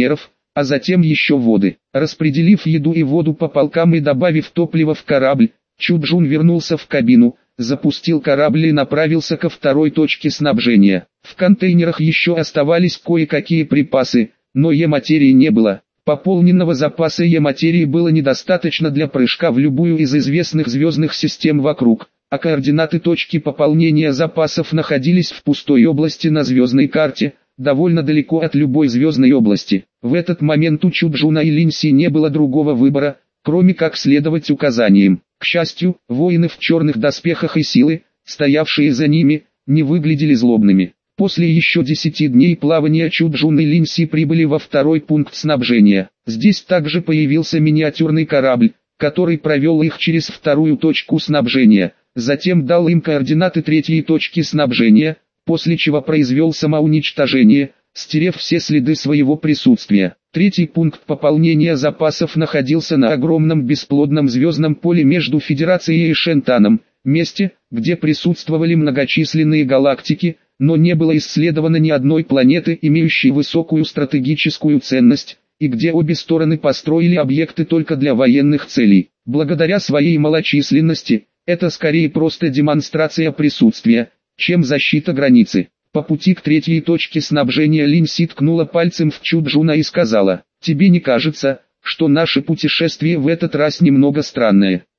а затем еще воды. Распределив еду и воду по полкам и добавив топливо в корабль, Чуджун вернулся в кабину, запустил корабль и направился ко второй точке снабжения. В контейнерах еще оставались кое-какие припасы, но Е-материи не было. Пополненного запаса Е-материи было недостаточно для прыжка в любую из известных звездных систем вокруг, а координаты точки пополнения запасов находились в пустой области на звездной карте, довольно далеко от любой звездной области. В этот момент у Чуджуна и Линси не было другого выбора, кроме как следовать указаниям. К счастью, воины в черных доспехах и силы, стоявшие за ними, не выглядели злобными. После еще десяти дней плавания Чуджун и Линси прибыли во второй пункт снабжения. Здесь также появился миниатюрный корабль, который провел их через вторую точку снабжения, затем дал им координаты третьей точки снабжения, после чего произвел самоуничтожение, стерев все следы своего присутствия. Третий пункт пополнения запасов находился на огромном бесплодном звездном поле между Федерацией и Шентаном, месте, где присутствовали многочисленные галактики, но не было исследовано ни одной планеты, имеющей высокую стратегическую ценность, и где обе стороны построили объекты только для военных целей. Благодаря своей малочисленности, это скорее просто демонстрация присутствия, чем защита границы. По пути к третьей точке снабжения Линси ткнула пальцем в Чуджуна и сказала: «Тебе не кажется, что наше путешествие в этот раз немного странное?»